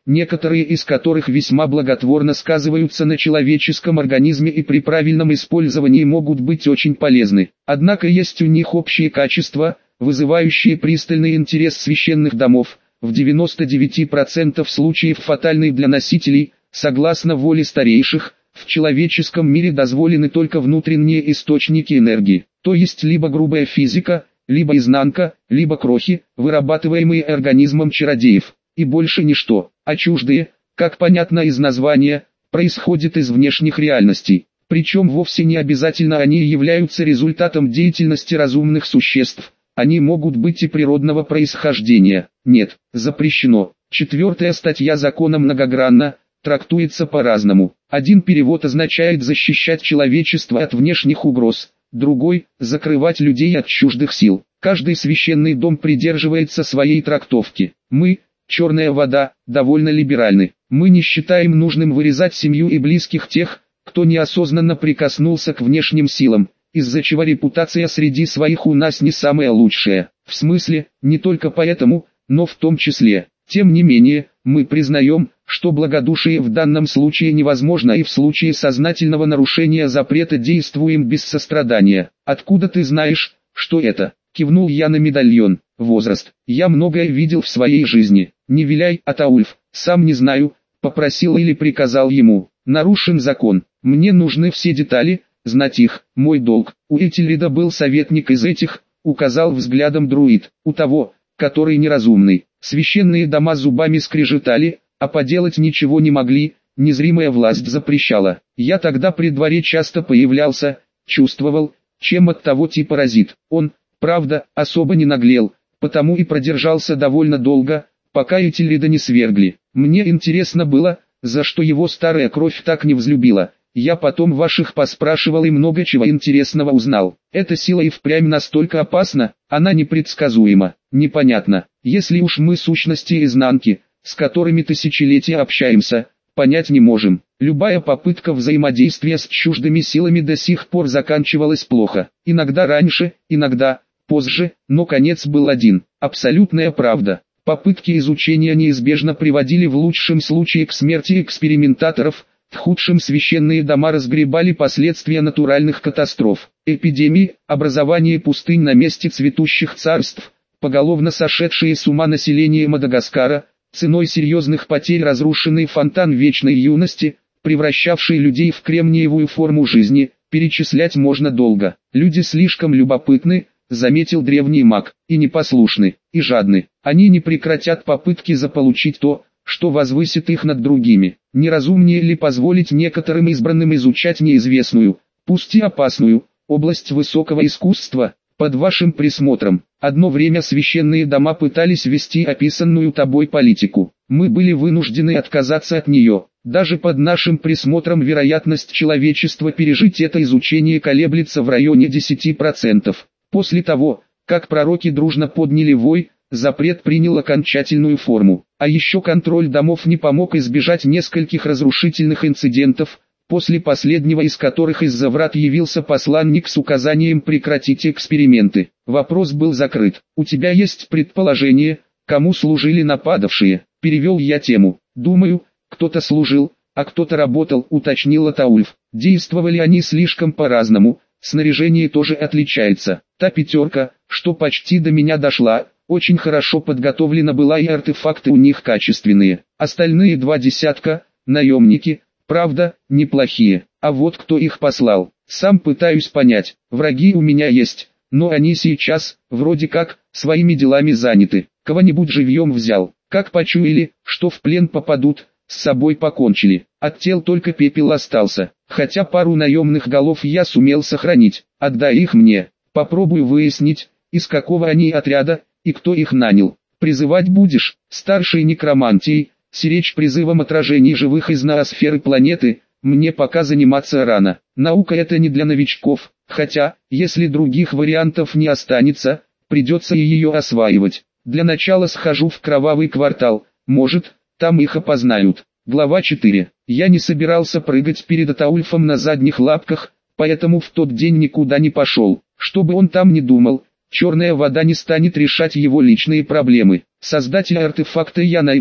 некоторые из которых весьма благотворно сказываются на человеческом организме и при правильном использовании могут быть очень полезны. Однако есть у них общие качества, вызывающие пристальный интерес священных домов, в девяноста девяти процентах случаев фатальные для носителей. Согласно воле старейших, в человеческом мире дозволены только внутренние источники энергии, то есть либо грубая физика, либо изнанка, либо крохи, вырабатываемые организмом чародеев, и больше ничто, а чуждые, как понятно из названия, происходят из внешних реальностей, причем вовсе не обязательно они являются результатом деятельности разумных существ, они могут быть и природного происхождения. Нет, запрещено. Четвертая статья закона многогранна, трактуется по-разному. Один перевод означает защищать человечество от внешних угроз, другой – закрывать людей от чуждых сил. Каждый священный дом придерживается своей трактовки. Мы, Черная Вода, довольно либеральны. Мы не считаем нужным вырезать семью и близких тех, кто неосознанно прикоснулся к внешним силам, из-за чего репутация среди своих у нас не самая лучшая. В смысле, не только поэтому, но в том числе. Тем не менее, мы признаем, что благодушие в данном случае невозможно, и в случае сознательного нарушения запрета действуем без сострадания. «Откуда ты знаешь, что это?» — кивнул я на медальон. «Возраст. Я многое видел в своей жизни. Не виляй, Атаульф, сам не знаю», — попросил или приказал ему. «Нарушен закон. Мне нужны все детали, знать их, мой долг». У Этельрида был советник из этих, указал взглядом друид, у того, который неразумный. Священные дома зубами скрежетали, а поделать ничего не могли, незримая власть запрещала. Я тогда при дворе часто появлялся, чувствовал, чем от того типа разит. Он, правда, особо не наглел, потому и продержался довольно долго, пока Этельрида не свергли. Мне интересно было, за что его старая кровь так не взлюбила. Я потом ваших поспрашивал и много чего интересного узнал. Эта сила и впрямь настолько опасна, она непредсказуема, непонятна. Если уж мы сущности изнанки, с которыми тысячелетия общаемся, понять не можем. Любая попытка взаимодействия с чуждыми силами до сих пор заканчивалась плохо. Иногда раньше, иногда позже, но конец был один. Абсолютная правда. Попытки изучения неизбежно приводили в лучшем случае к смерти экспериментаторов, в худшем священные дома разгребали последствия натуральных катастроф, эпидемий, образование пустынь на месте цветущих царств, поголовно сошедшие с ума население Мадагаскара, ценой серьезных потерь разрушенный фонтан вечной юности, превращавший людей в кремниевую форму жизни. Перечислять можно долго. Люди слишком любопытны, заметил древний маг, и непослушны, и жадны. Они не прекратят попытки заполучить то, что возвысит их над другими. Неразумнее ли позволить некоторым избранным изучать неизвестную, пусть и опасную, область высокого искусства, под вашим присмотром? Одно время священные дома пытались вести описанную тобой политику. Мы были вынуждены отказаться от нее. Даже под нашим присмотром вероятность человечества пережить это изучение колеблется в районе десяти процентов. После того, как пророки дружно подняли вой, запрет принял окончательную форму. А еще контроль домов не помог избежать нескольких разрушительных инцидентов, после последнего из которых из-за врат явился посланник с указанием прекратить эксперименты. Вопрос был закрыт. «У тебя есть предположение, кому служили нападавшие?» Перевел я тему. «Думаю, кто-то служил, а кто-то работал», уточнил Атаульф. «Действовали они слишком по-разному, снаряжение тоже отличается. Та пятерка, что почти до меня дошла, очень хорошо подготовлена была, и артефакты у них качественные. Остальные два десятка – наемники, правда, неплохие. А вот кто их послал, сам пытаюсь понять. Враги у меня есть, но они сейчас, вроде как, своими делами заняты. Кого-нибудь живьем взял, как почуяли, что в плен попадут, с собой покончили. От тел только пепел остался, хотя пару наемных голов я сумел сохранить. Отдай их мне, попробую выяснить, из какого они отряда, и кто их нанял. Призывать будешь, старшей некромантией, сиречь призывом отражений живых из ноосферы планеты, мне пока заниматься рано. Наука это не для новичков, хотя, если других вариантов не останется, придется и ее осваивать. Для начала схожу в кровавый квартал, может, там их опознают. Глава четыре. Я не собирался прыгать перед Атаульфом на задних лапках, поэтому в тот день никуда не пошел. Что бы он там ни думал, Черная Вода не станет решать его личные проблемы. Создателя артефакта я найду,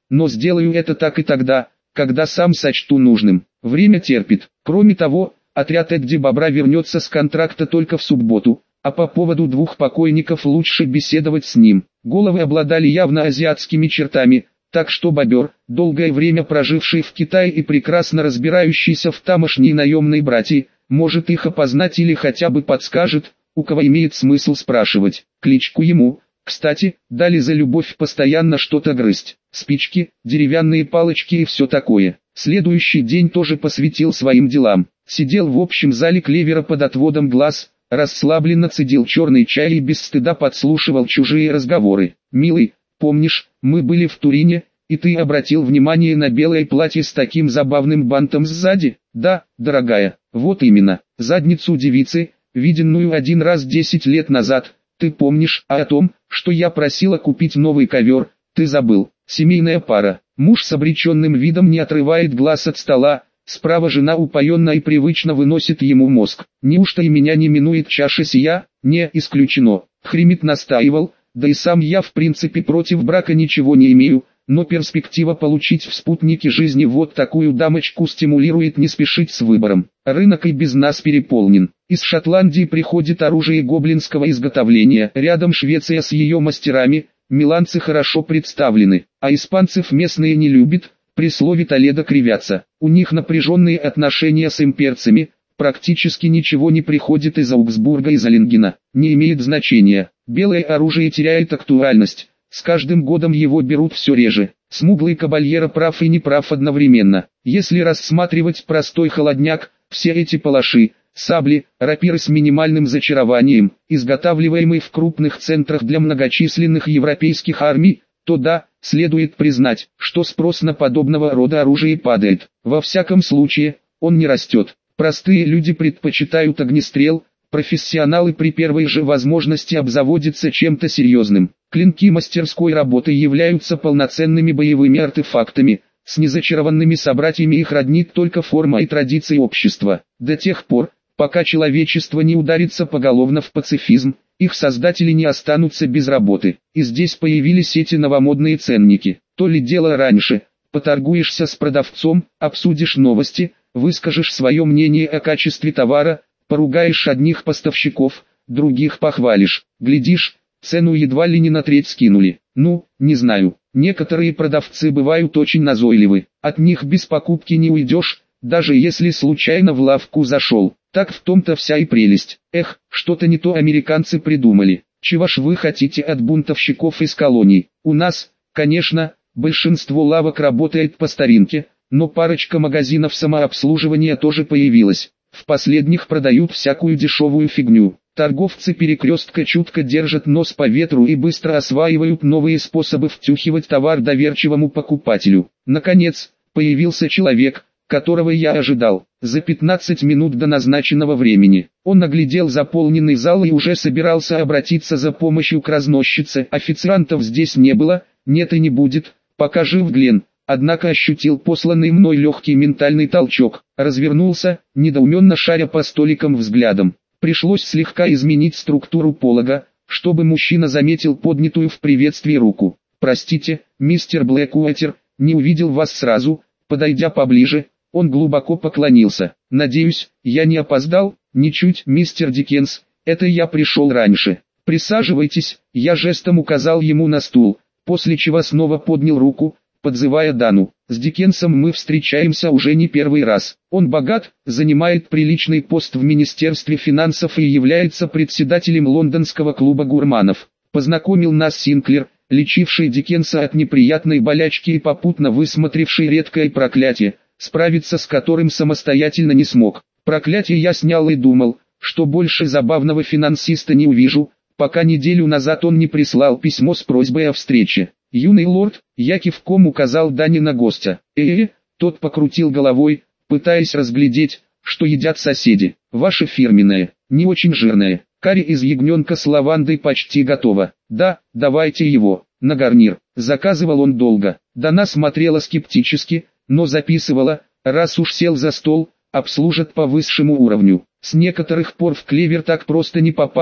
но сделаю это так и тогда, когда сам сочту нужным. Время терпит. Кроме того, отряд Эдди Бобра вернется с контракта только в субботу, а по поводу двух покойников лучше беседовать с ним. Головы обладали явно азиатскими чертами, так что Бобер, долгое время проживший в Китае и прекрасно разбирающийся в тамошней наемной братьи, может их опознать или хотя бы подскажет, у кого имеет смысл спрашивать. Кличку ему, кстати, дали за любовь постоянно что-то грызть. Спички, деревянные палочки и все такое. Следующий день тоже посвятил своим делам. Сидел в общем зале клевера под отводом глаз, расслабленно цедил черный чай и без стыда подслушивал чужие разговоры. «Милый, помнишь, мы были в Турине, и ты обратил внимание на белое платье с таким забавным бантом сзади?» «Да, дорогая, вот именно, задницу девицы, виденную один раз десять лет назад. Ты помнишь, а о том, что я просила купить новый ковер, ты забыл?» Семейная пара. Муж с обреченным видом не отрывает глаз от стола, справа жена упоенно и привычно выносит ему мозг. «Неужто и меня не минует чаша сия?» «Не исключено». Хремит настаивал, да и сам я в принципе против брака ничего не имею, но перспектива получить в спутнике жизни вот такую дамочку стимулирует не спешить с выбором. Рынок и без нас переполнен. Из Шотландии приходит оружие гоблинского изготовления, рядом Швеция с ее мастерами, миланцы хорошо представлены, а испанцев местные не любят, при слове Толедо кривятся. У них напряженные отношения с имперцами, практически ничего не приходит из Аугсбурга и Золингена. Не имеет значения, белое оружие теряет актуальность, с каждым годом его берут все реже. Смуглый кабальеро прав и не прав одновременно. Если рассматривать простой холодняк, все эти палаши, сабли, рапиры с минимальным зачарованием, изготавливаемые в крупных центрах для многочисленных европейских армий, то да, следует признать, что спрос на подобного рода оружие падает. Во всяком случае, он не растет. Простые люди предпочитают огнестрел, профессионалы при первой же возможности обзаводятся чем-то серьезным. Клинки мастерской работы являются полноценными боевыми артефактами, с незачарованными собратьями их роднит только форма и традиции общества. До тех пор, пока человечество не ударится поголовно в пацифизм, их создатели не останутся без работы. И здесь появились эти новомодные ценники. То ли дело раньше, поторгуешься с продавцом, обсудишь новости, выскажешь свое мнение о качестве товара, поругаешь одних поставщиков, других похвалишь. Глядишь, цену едва ли не на треть скинули. Ну, не знаю, некоторые продавцы бывают очень назойливы, от них без покупки не уйдешь, даже если случайно в лавку зашел. Так в том-то вся и прелесть. Эх, что-то не то американцы придумали. Чего ж вы хотите от бунтовщиков из колоний? У нас, конечно, большинство лавок работает по старинке, но парочка магазинов самообслуживания тоже появилась. В последних продают всякую дешевую фигню. Торговцы перекрестка чутко держат нос по ветру и быстро осваивают новые способы втюхивать товар доверчивому покупателю. Наконец, появился человек, которого я ожидал. За пятнадцать минут до назначенного времени. Он оглядел заполненный зал и уже собирался обратиться за помощью к разносчице. Официантов здесь не было, нет и не будет, пока жив Глен. Однако ощутил посланный мной легкий ментальный толчок. Развернулся, недоуменно шаря по столикам взглядом. Пришлось слегка изменить структуру полога, чтобы мужчина заметил поднятую в приветствии руку. «Простите, мистер Блэкуотер, не увидел вас сразу». Подойдя поближе, он глубоко поклонился. «Надеюсь, я не опоздал?» «Ничуть, мистер Диккенс, это я пришел раньше. Присаживайтесь». Я жестом указал ему на стул, после чего снова поднял руку, подзывая Дану. «С Диккенсом мы встречаемся уже не первый раз. Он богат, занимает приличный пост в Министерстве финансов и является председателем лондонского клуба гурманов. Познакомил нас Синклер, лечивший Диккенса от неприятной болячки и попутно высмотревший редкое проклятие, справиться с которым самостоятельно не смог. Проклятие я снял и думал, что больше забавного финансиста не увижу, пока неделю назад он не прислал письмо с просьбой о встрече. Юный лорд, я кивком указал Дани на гостя. Э-э, тот покрутил головой, пытаясь разглядеть, что едят соседи. Ваше фирменное, не очень жирное. Карри из ягненка с лавандой почти готово. Да, давайте его, на гарнир. Заказывал он долго. Дана смотрела скептически, но записывала, раз уж сел за стол, обслужат по высшему уровню. С некоторых пор в клевер так просто не попасть,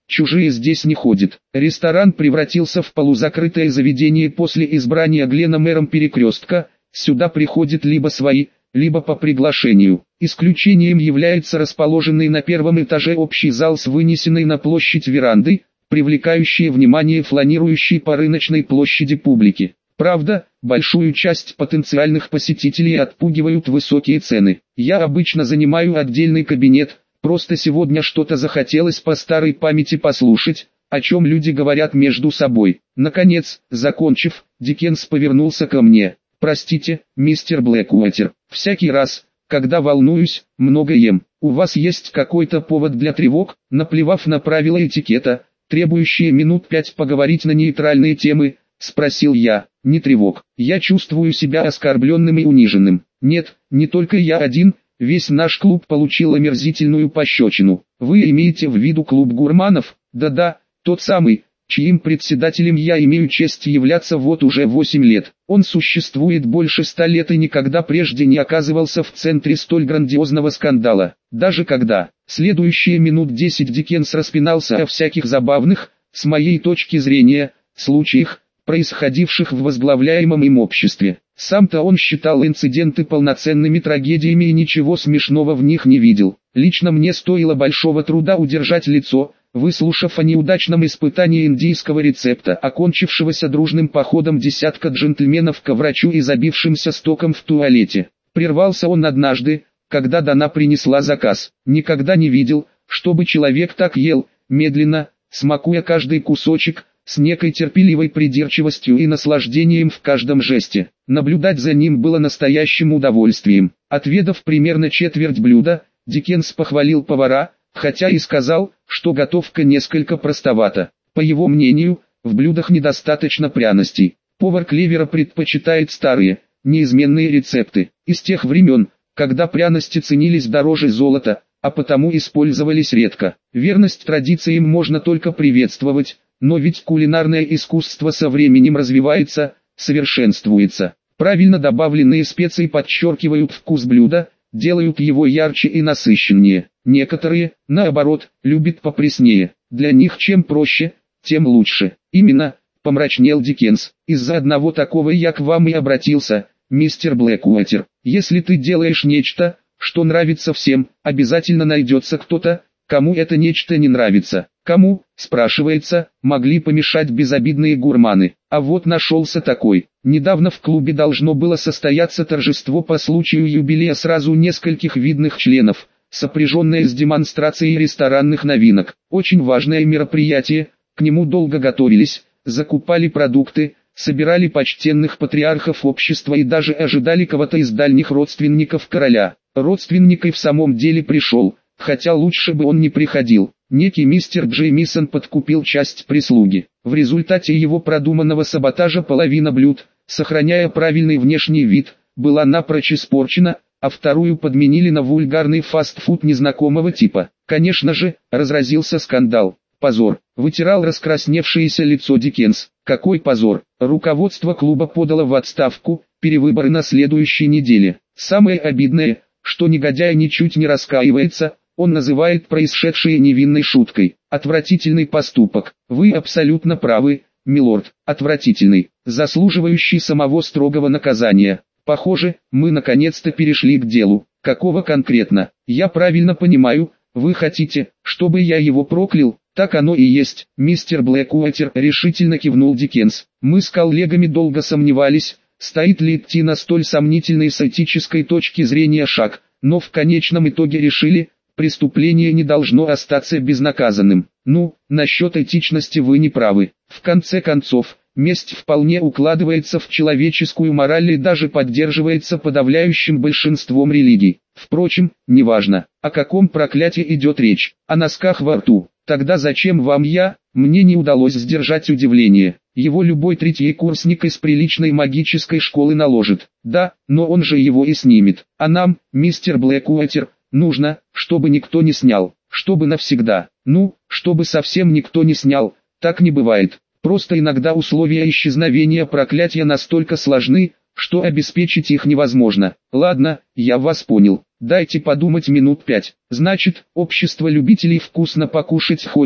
чужие здесь не ходят. Ресторан превратился в полузакрытое заведение после избрания Глена мэром Перекрестка. Сюда приходят либо свои, либо по приглашению. Исключением является расположенный на первом этаже общий зал с вынесенной на площадь верандой, привлекающей внимание фланирующей по рыночной площади публики. Правда, большую часть потенциальных посетителей отпугивают высокие цены. Я обычно занимаю отдельный кабинет, просто сегодня что-то захотелось по старой памяти послушать, о чем люди говорят между собой. Наконец, закончив, Диккенс повернулся ко мне. «Простите, мистер Блэкуотер, всякий раз, когда волнуюсь, много ем. У вас есть какой-то повод для тревог?» Наплевав на правила этикета, требующие минут пять поговорить на нейтральные темы, спросил я. «Не тревог. Я чувствую себя оскорбленным и униженным. Нет, не только я один, весь наш клуб получил омерзительную пощечину. Вы имеете в виду клуб гурманов?» «Да-да, тот самый, чьим председателем я имею честь являться вот уже восемь лет. Он существует больше ста лет и никогда прежде не оказывался в центре столь грандиозного скандала. Даже когда, следующие минут десять Диккенс распинался о всяких забавных, с моей точки зрения, случаях, происходивших в возглавляемом им обществе. Сам-то он считал инциденты полноценными трагедиями и ничего смешного в них не видел. Лично мне стоило большого труда удержать лицо, выслушав о неудачном испытании индийского рецепта, окончившегося дружным походом десятка джентльменов к врачу и забившимся стоком в туалете. Прервался он однажды, когда Дана принесла заказ. Никогда не видел, чтобы человек так ел, медленно, смакуя каждый кусочек, с некой терпеливой придирчивостью и наслаждением в каждом жесте. Наблюдать за ним было настоящим удовольствием. Отведав примерно четверть блюда, Диккенс похвалил повара, хотя и сказал, что готовка несколько простовата. По его мнению, в блюдах недостаточно пряностей. Повар Клевера предпочитает старые, неизменные рецепты, из тех времен, когда пряности ценились дороже золота, а потому использовались редко. Верность традициям можно только приветствовать, но ведь кулинарное искусство со временем развивается, совершенствуется. Правильно добавленные специи подчеркивают вкус блюда, делают его ярче и насыщеннее. Некоторые, наоборот, любят попреснее. Для них чем проще, тем лучше. Именно, помрачнел Диккенс, из-за одного такого я к вам и обратился, мистер Блэкуотер. Если ты делаешь нечто, что нравится всем, обязательно найдется кто-то, кому это нечто не нравится. Кому, спрашивается, могли помешать безобидные гурманы. А вот нашелся такой. Недавно в клубе должно было состояться торжество по случаю юбилея сразу нескольких видных членов, сопряженное с демонстрацией ресторанных новинок. Очень важное мероприятие, к нему долго готовились, закупали продукты, собирали почтенных патриархов общества и даже ожидали кого-то из дальних родственников короля. Родственник и в самом деле пришел, хотя лучше бы он не приходил. Некий мистер Джеймисон подкупил часть прислуги. В результате его продуманного саботажа половина блюд, сохраняя правильный внешний вид, была напрочь испорчена, а вторую подменили на вульгарный фастфуд незнакомого типа. Конечно же, разразился скандал. Позор. Вытирал раскрасневшееся лицо Диккенс. Какой позор. Руководство клуба подало в отставку, перевыборы на следующей неделе. Самое обидное, что негодяй ничуть не раскаивается. Он называет происшедшее невинной шуткой. Отвратительный поступок. Вы абсолютно правы, милорд. Отвратительный, заслуживающий самого строгого наказания. Похоже, мы наконец-то перешли к делу. Какого конкретно? Я правильно понимаю, вы хотите, чтобы я его проклял? Так оно и есть, мистер Блэкуотер, решительно кивнул Диккенс. Мы с коллегами долго сомневались, стоит ли идти на столь сомнительный с этической точки зрения шаг, но в конечном итоге решили, преступление не должно остаться безнаказанным. Ну, насчет этичности вы не правы. В конце концов, месть вполне укладывается в человеческую мораль и даже поддерживается подавляющим большинством религий. Впрочем, неважно, о каком проклятии идет речь, о носках во рту. Тогда зачем вам я? Мне не удалось сдержать удивление. Его любой третьекурсник из приличной магической школы наложит. Да, но он же его и снимет. А нам, мистер Блэкуотер, нужно, чтобы никто не снял, чтобы навсегда. Ну, чтобы совсем никто не снял, так не бывает. Просто иногда условия исчезновения проклятия настолько сложны, что обеспечить их невозможно. Ладно, я вас понял. Дайте подумать минут пять. Значит, общество любителей вкусно покушать хочет,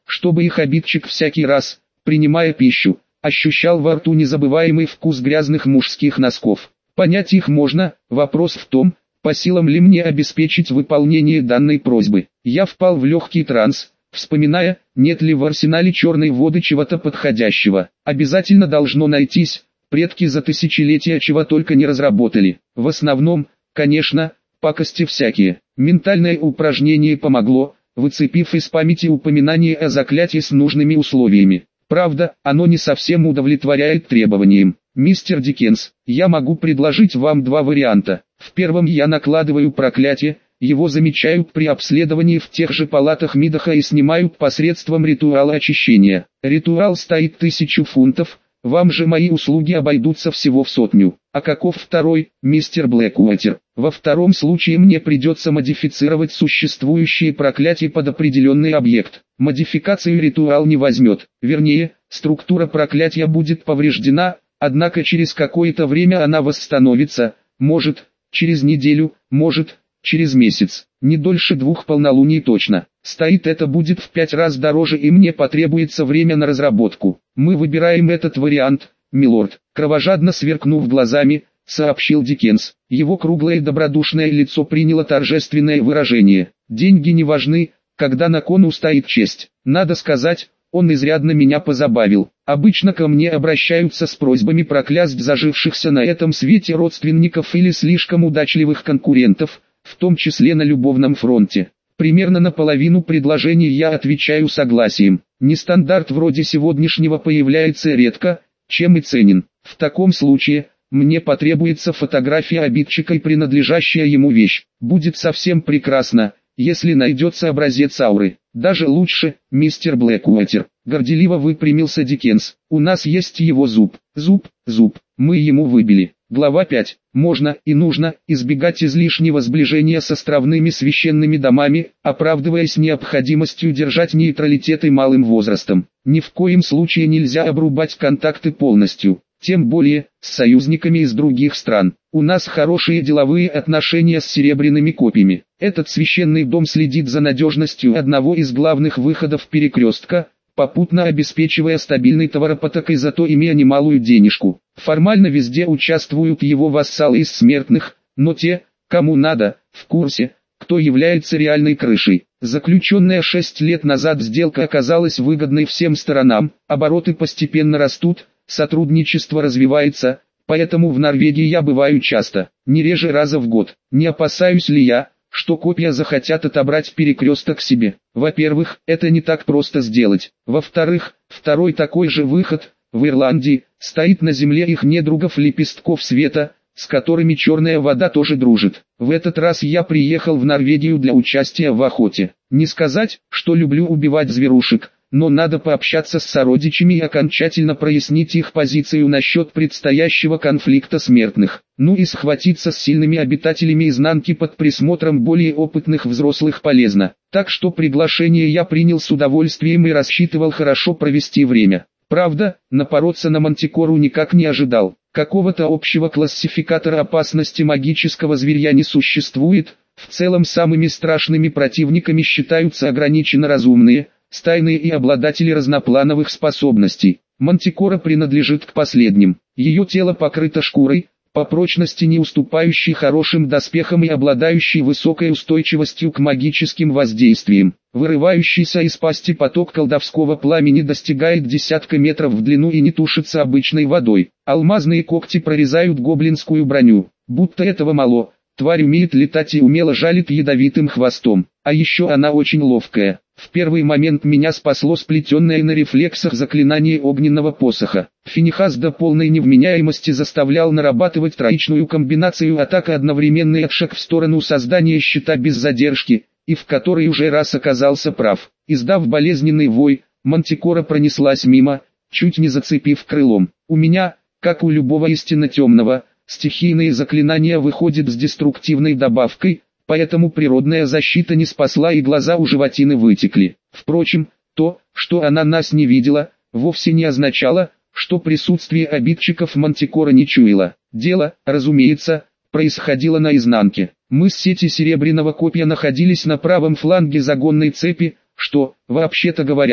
чтобы их обидчик всякий раз, принимая пищу, ощущал во рту незабываемый вкус грязных мужских носков. Понять их можно, вопрос в том, по силам ли мне обеспечить выполнение данной просьбы. Я впал в легкий транс, вспоминая, нет ли в арсенале черной воды чего-то подходящего. Обязательно должно найтись, предки за тысячелетия чего только не разработали. В основном, конечно, пакости всякие. Ментальное упражнение помогло, выцепив из памяти упоминание о заклятии с нужными условиями. Правда, оно не совсем удовлетворяет требованиям. Мистер Диккенс, я могу предложить вам два варианта. В первом я накладываю проклятие, его замечают при обследовании в тех же палатах Мидаха и снимают посредством ритуала очищения. Ритуал стоит тысячу фунтов, вам же мои услуги обойдутся всего в сотню. А каков второй, мистер Блэкуотер? Во втором случае мне придется модифицировать существующие проклятия под определенный объект. Модификацию ритуал не возьмет, вернее, структура проклятия будет повреждена, однако через какое-то время она восстановится, может, через неделю, может, через месяц, не дольше двух полнолуний точно. Стоит это будет в пять раз дороже и мне потребуется время на разработку. Мы выбираем этот вариант, милорд. Кровожадно сверкнув глазами, сообщил Диккенс. Его круглое добродушное лицо приняло торжественное выражение. Деньги не важны, когда на кону стоит честь. Надо сказать, он изрядно меня позабавил. Обычно ко мне обращаются с просьбами проклясть зажившихся на этом свете родственников или слишком удачливых конкурентов, в том числе на любовном фронте. Примерно на половину предложений я отвечаю согласием. Нестандарт вроде сегодняшнего появляется редко, чем и ценен. В таком случае, мне потребуется фотография обидчика и принадлежащая ему вещь. Будет совсем прекрасно, если найдется образец ауры. Даже лучше, мистер Блэкуотер. Горделиво выпрямился Диккенс. У нас есть его зуб. Зуб, зуб. Мы ему выбили. Глава пять. Можно и нужно избегать излишнего сближения с островными священными домами, оправдываясь необходимостью держать нейтралитет и малым возрастом. Ни в коем случае нельзя обрубать контакты полностью, тем более с союзниками из других стран. У нас хорошие деловые отношения с серебряными копьями. Этот священный дом следит за надежностью одного из главных выходов перекрестка, попутно обеспечивая стабильный товаропоток и зато имея немалую денежку. Формально везде участвуют его вассалы из смертных, но те, кому надо, в курсе, кто является реальной крышей. Заключенная шесть лет назад сделка оказалась выгодной всем сторонам, обороты постепенно растут, сотрудничество развивается, поэтому в Норвегии я бываю часто, не реже раза в год. Не опасаюсь ли я, что копья захотят отобрать перекресток себе? Во-первых, это не так просто сделать. Во-вторых, второй такой же выход, в Ирландии, стоит на земле их недругов лепестков света, с которыми черная вода тоже дружит. В этот раз я приехал в Норвегию для участия в охоте. Не сказать, что люблю убивать зверушек, но надо пообщаться с сородичами и окончательно прояснить их позицию насчет предстоящего конфликта смертных. Ну и схватиться с сильными обитателями изнанки под присмотром более опытных взрослых полезно. Так что приглашение я принял с удовольствием и рассчитывал хорошо провести время. Правда, напороться на мантикору никак не ожидал. Какого-то общего классификатора опасности магического зверя не существует. В целом самыми страшными противниками считаются ограниченно разумные, стайные и обладатели разноплановых способностей. Мантикора принадлежит к последним. Ее тело покрыто шкурой, по прочности не уступающей хорошим доспехам и обладающей высокой устойчивостью к магическим воздействиям. Вырывающийся из пасти поток колдовского пламени достигает десятка метров в длину и не тушится обычной водой. Алмазные когти прорезают гоблинскую броню. Будто этого мало, тварь умеет летать и умело жалит ядовитым хвостом. А еще она очень ловкая. В первый момент меня спасло сплетенное на рефлексах заклинание огненного посоха. Финихас до полной невменяемости заставлял нарабатывать троичную комбинацию атак и одновременный отшаг в сторону создания щита без задержки, и в которой уже раз оказался прав. Издав болезненный вой, мантикора пронеслась мимо, чуть не зацепив крылом. У меня, как у любого истинно темного, стихийные заклинания выходят с деструктивной добавкой, поэтому природная защита не спасла и глаза у животины вытекли. Впрочем, то, что она нас не видела, вовсе не означало, что присутствие обидчиков мантикора не чуяла. Дело, разумеется, происходило на изнанке. Мы с сети серебряного копья находились на правом фланге загонной цепи, что, вообще-то говоря,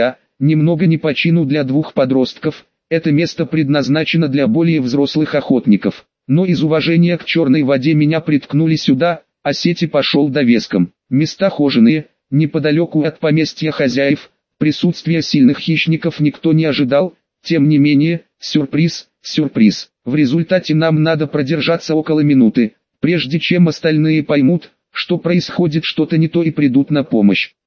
Немного не по чину для двух подростков, это место предназначено для более взрослых охотников. Но из уважения к черной воде меня приткнули сюда, а сети пошел довеском. Места хоженые, неподалеку от поместья хозяев, присутствия сильных хищников никто не ожидал, тем не менее, сюрприз, сюрприз. В результате нам надо продержаться около минуты, прежде чем остальные поймут, что происходит что-то не то и придут на помощь.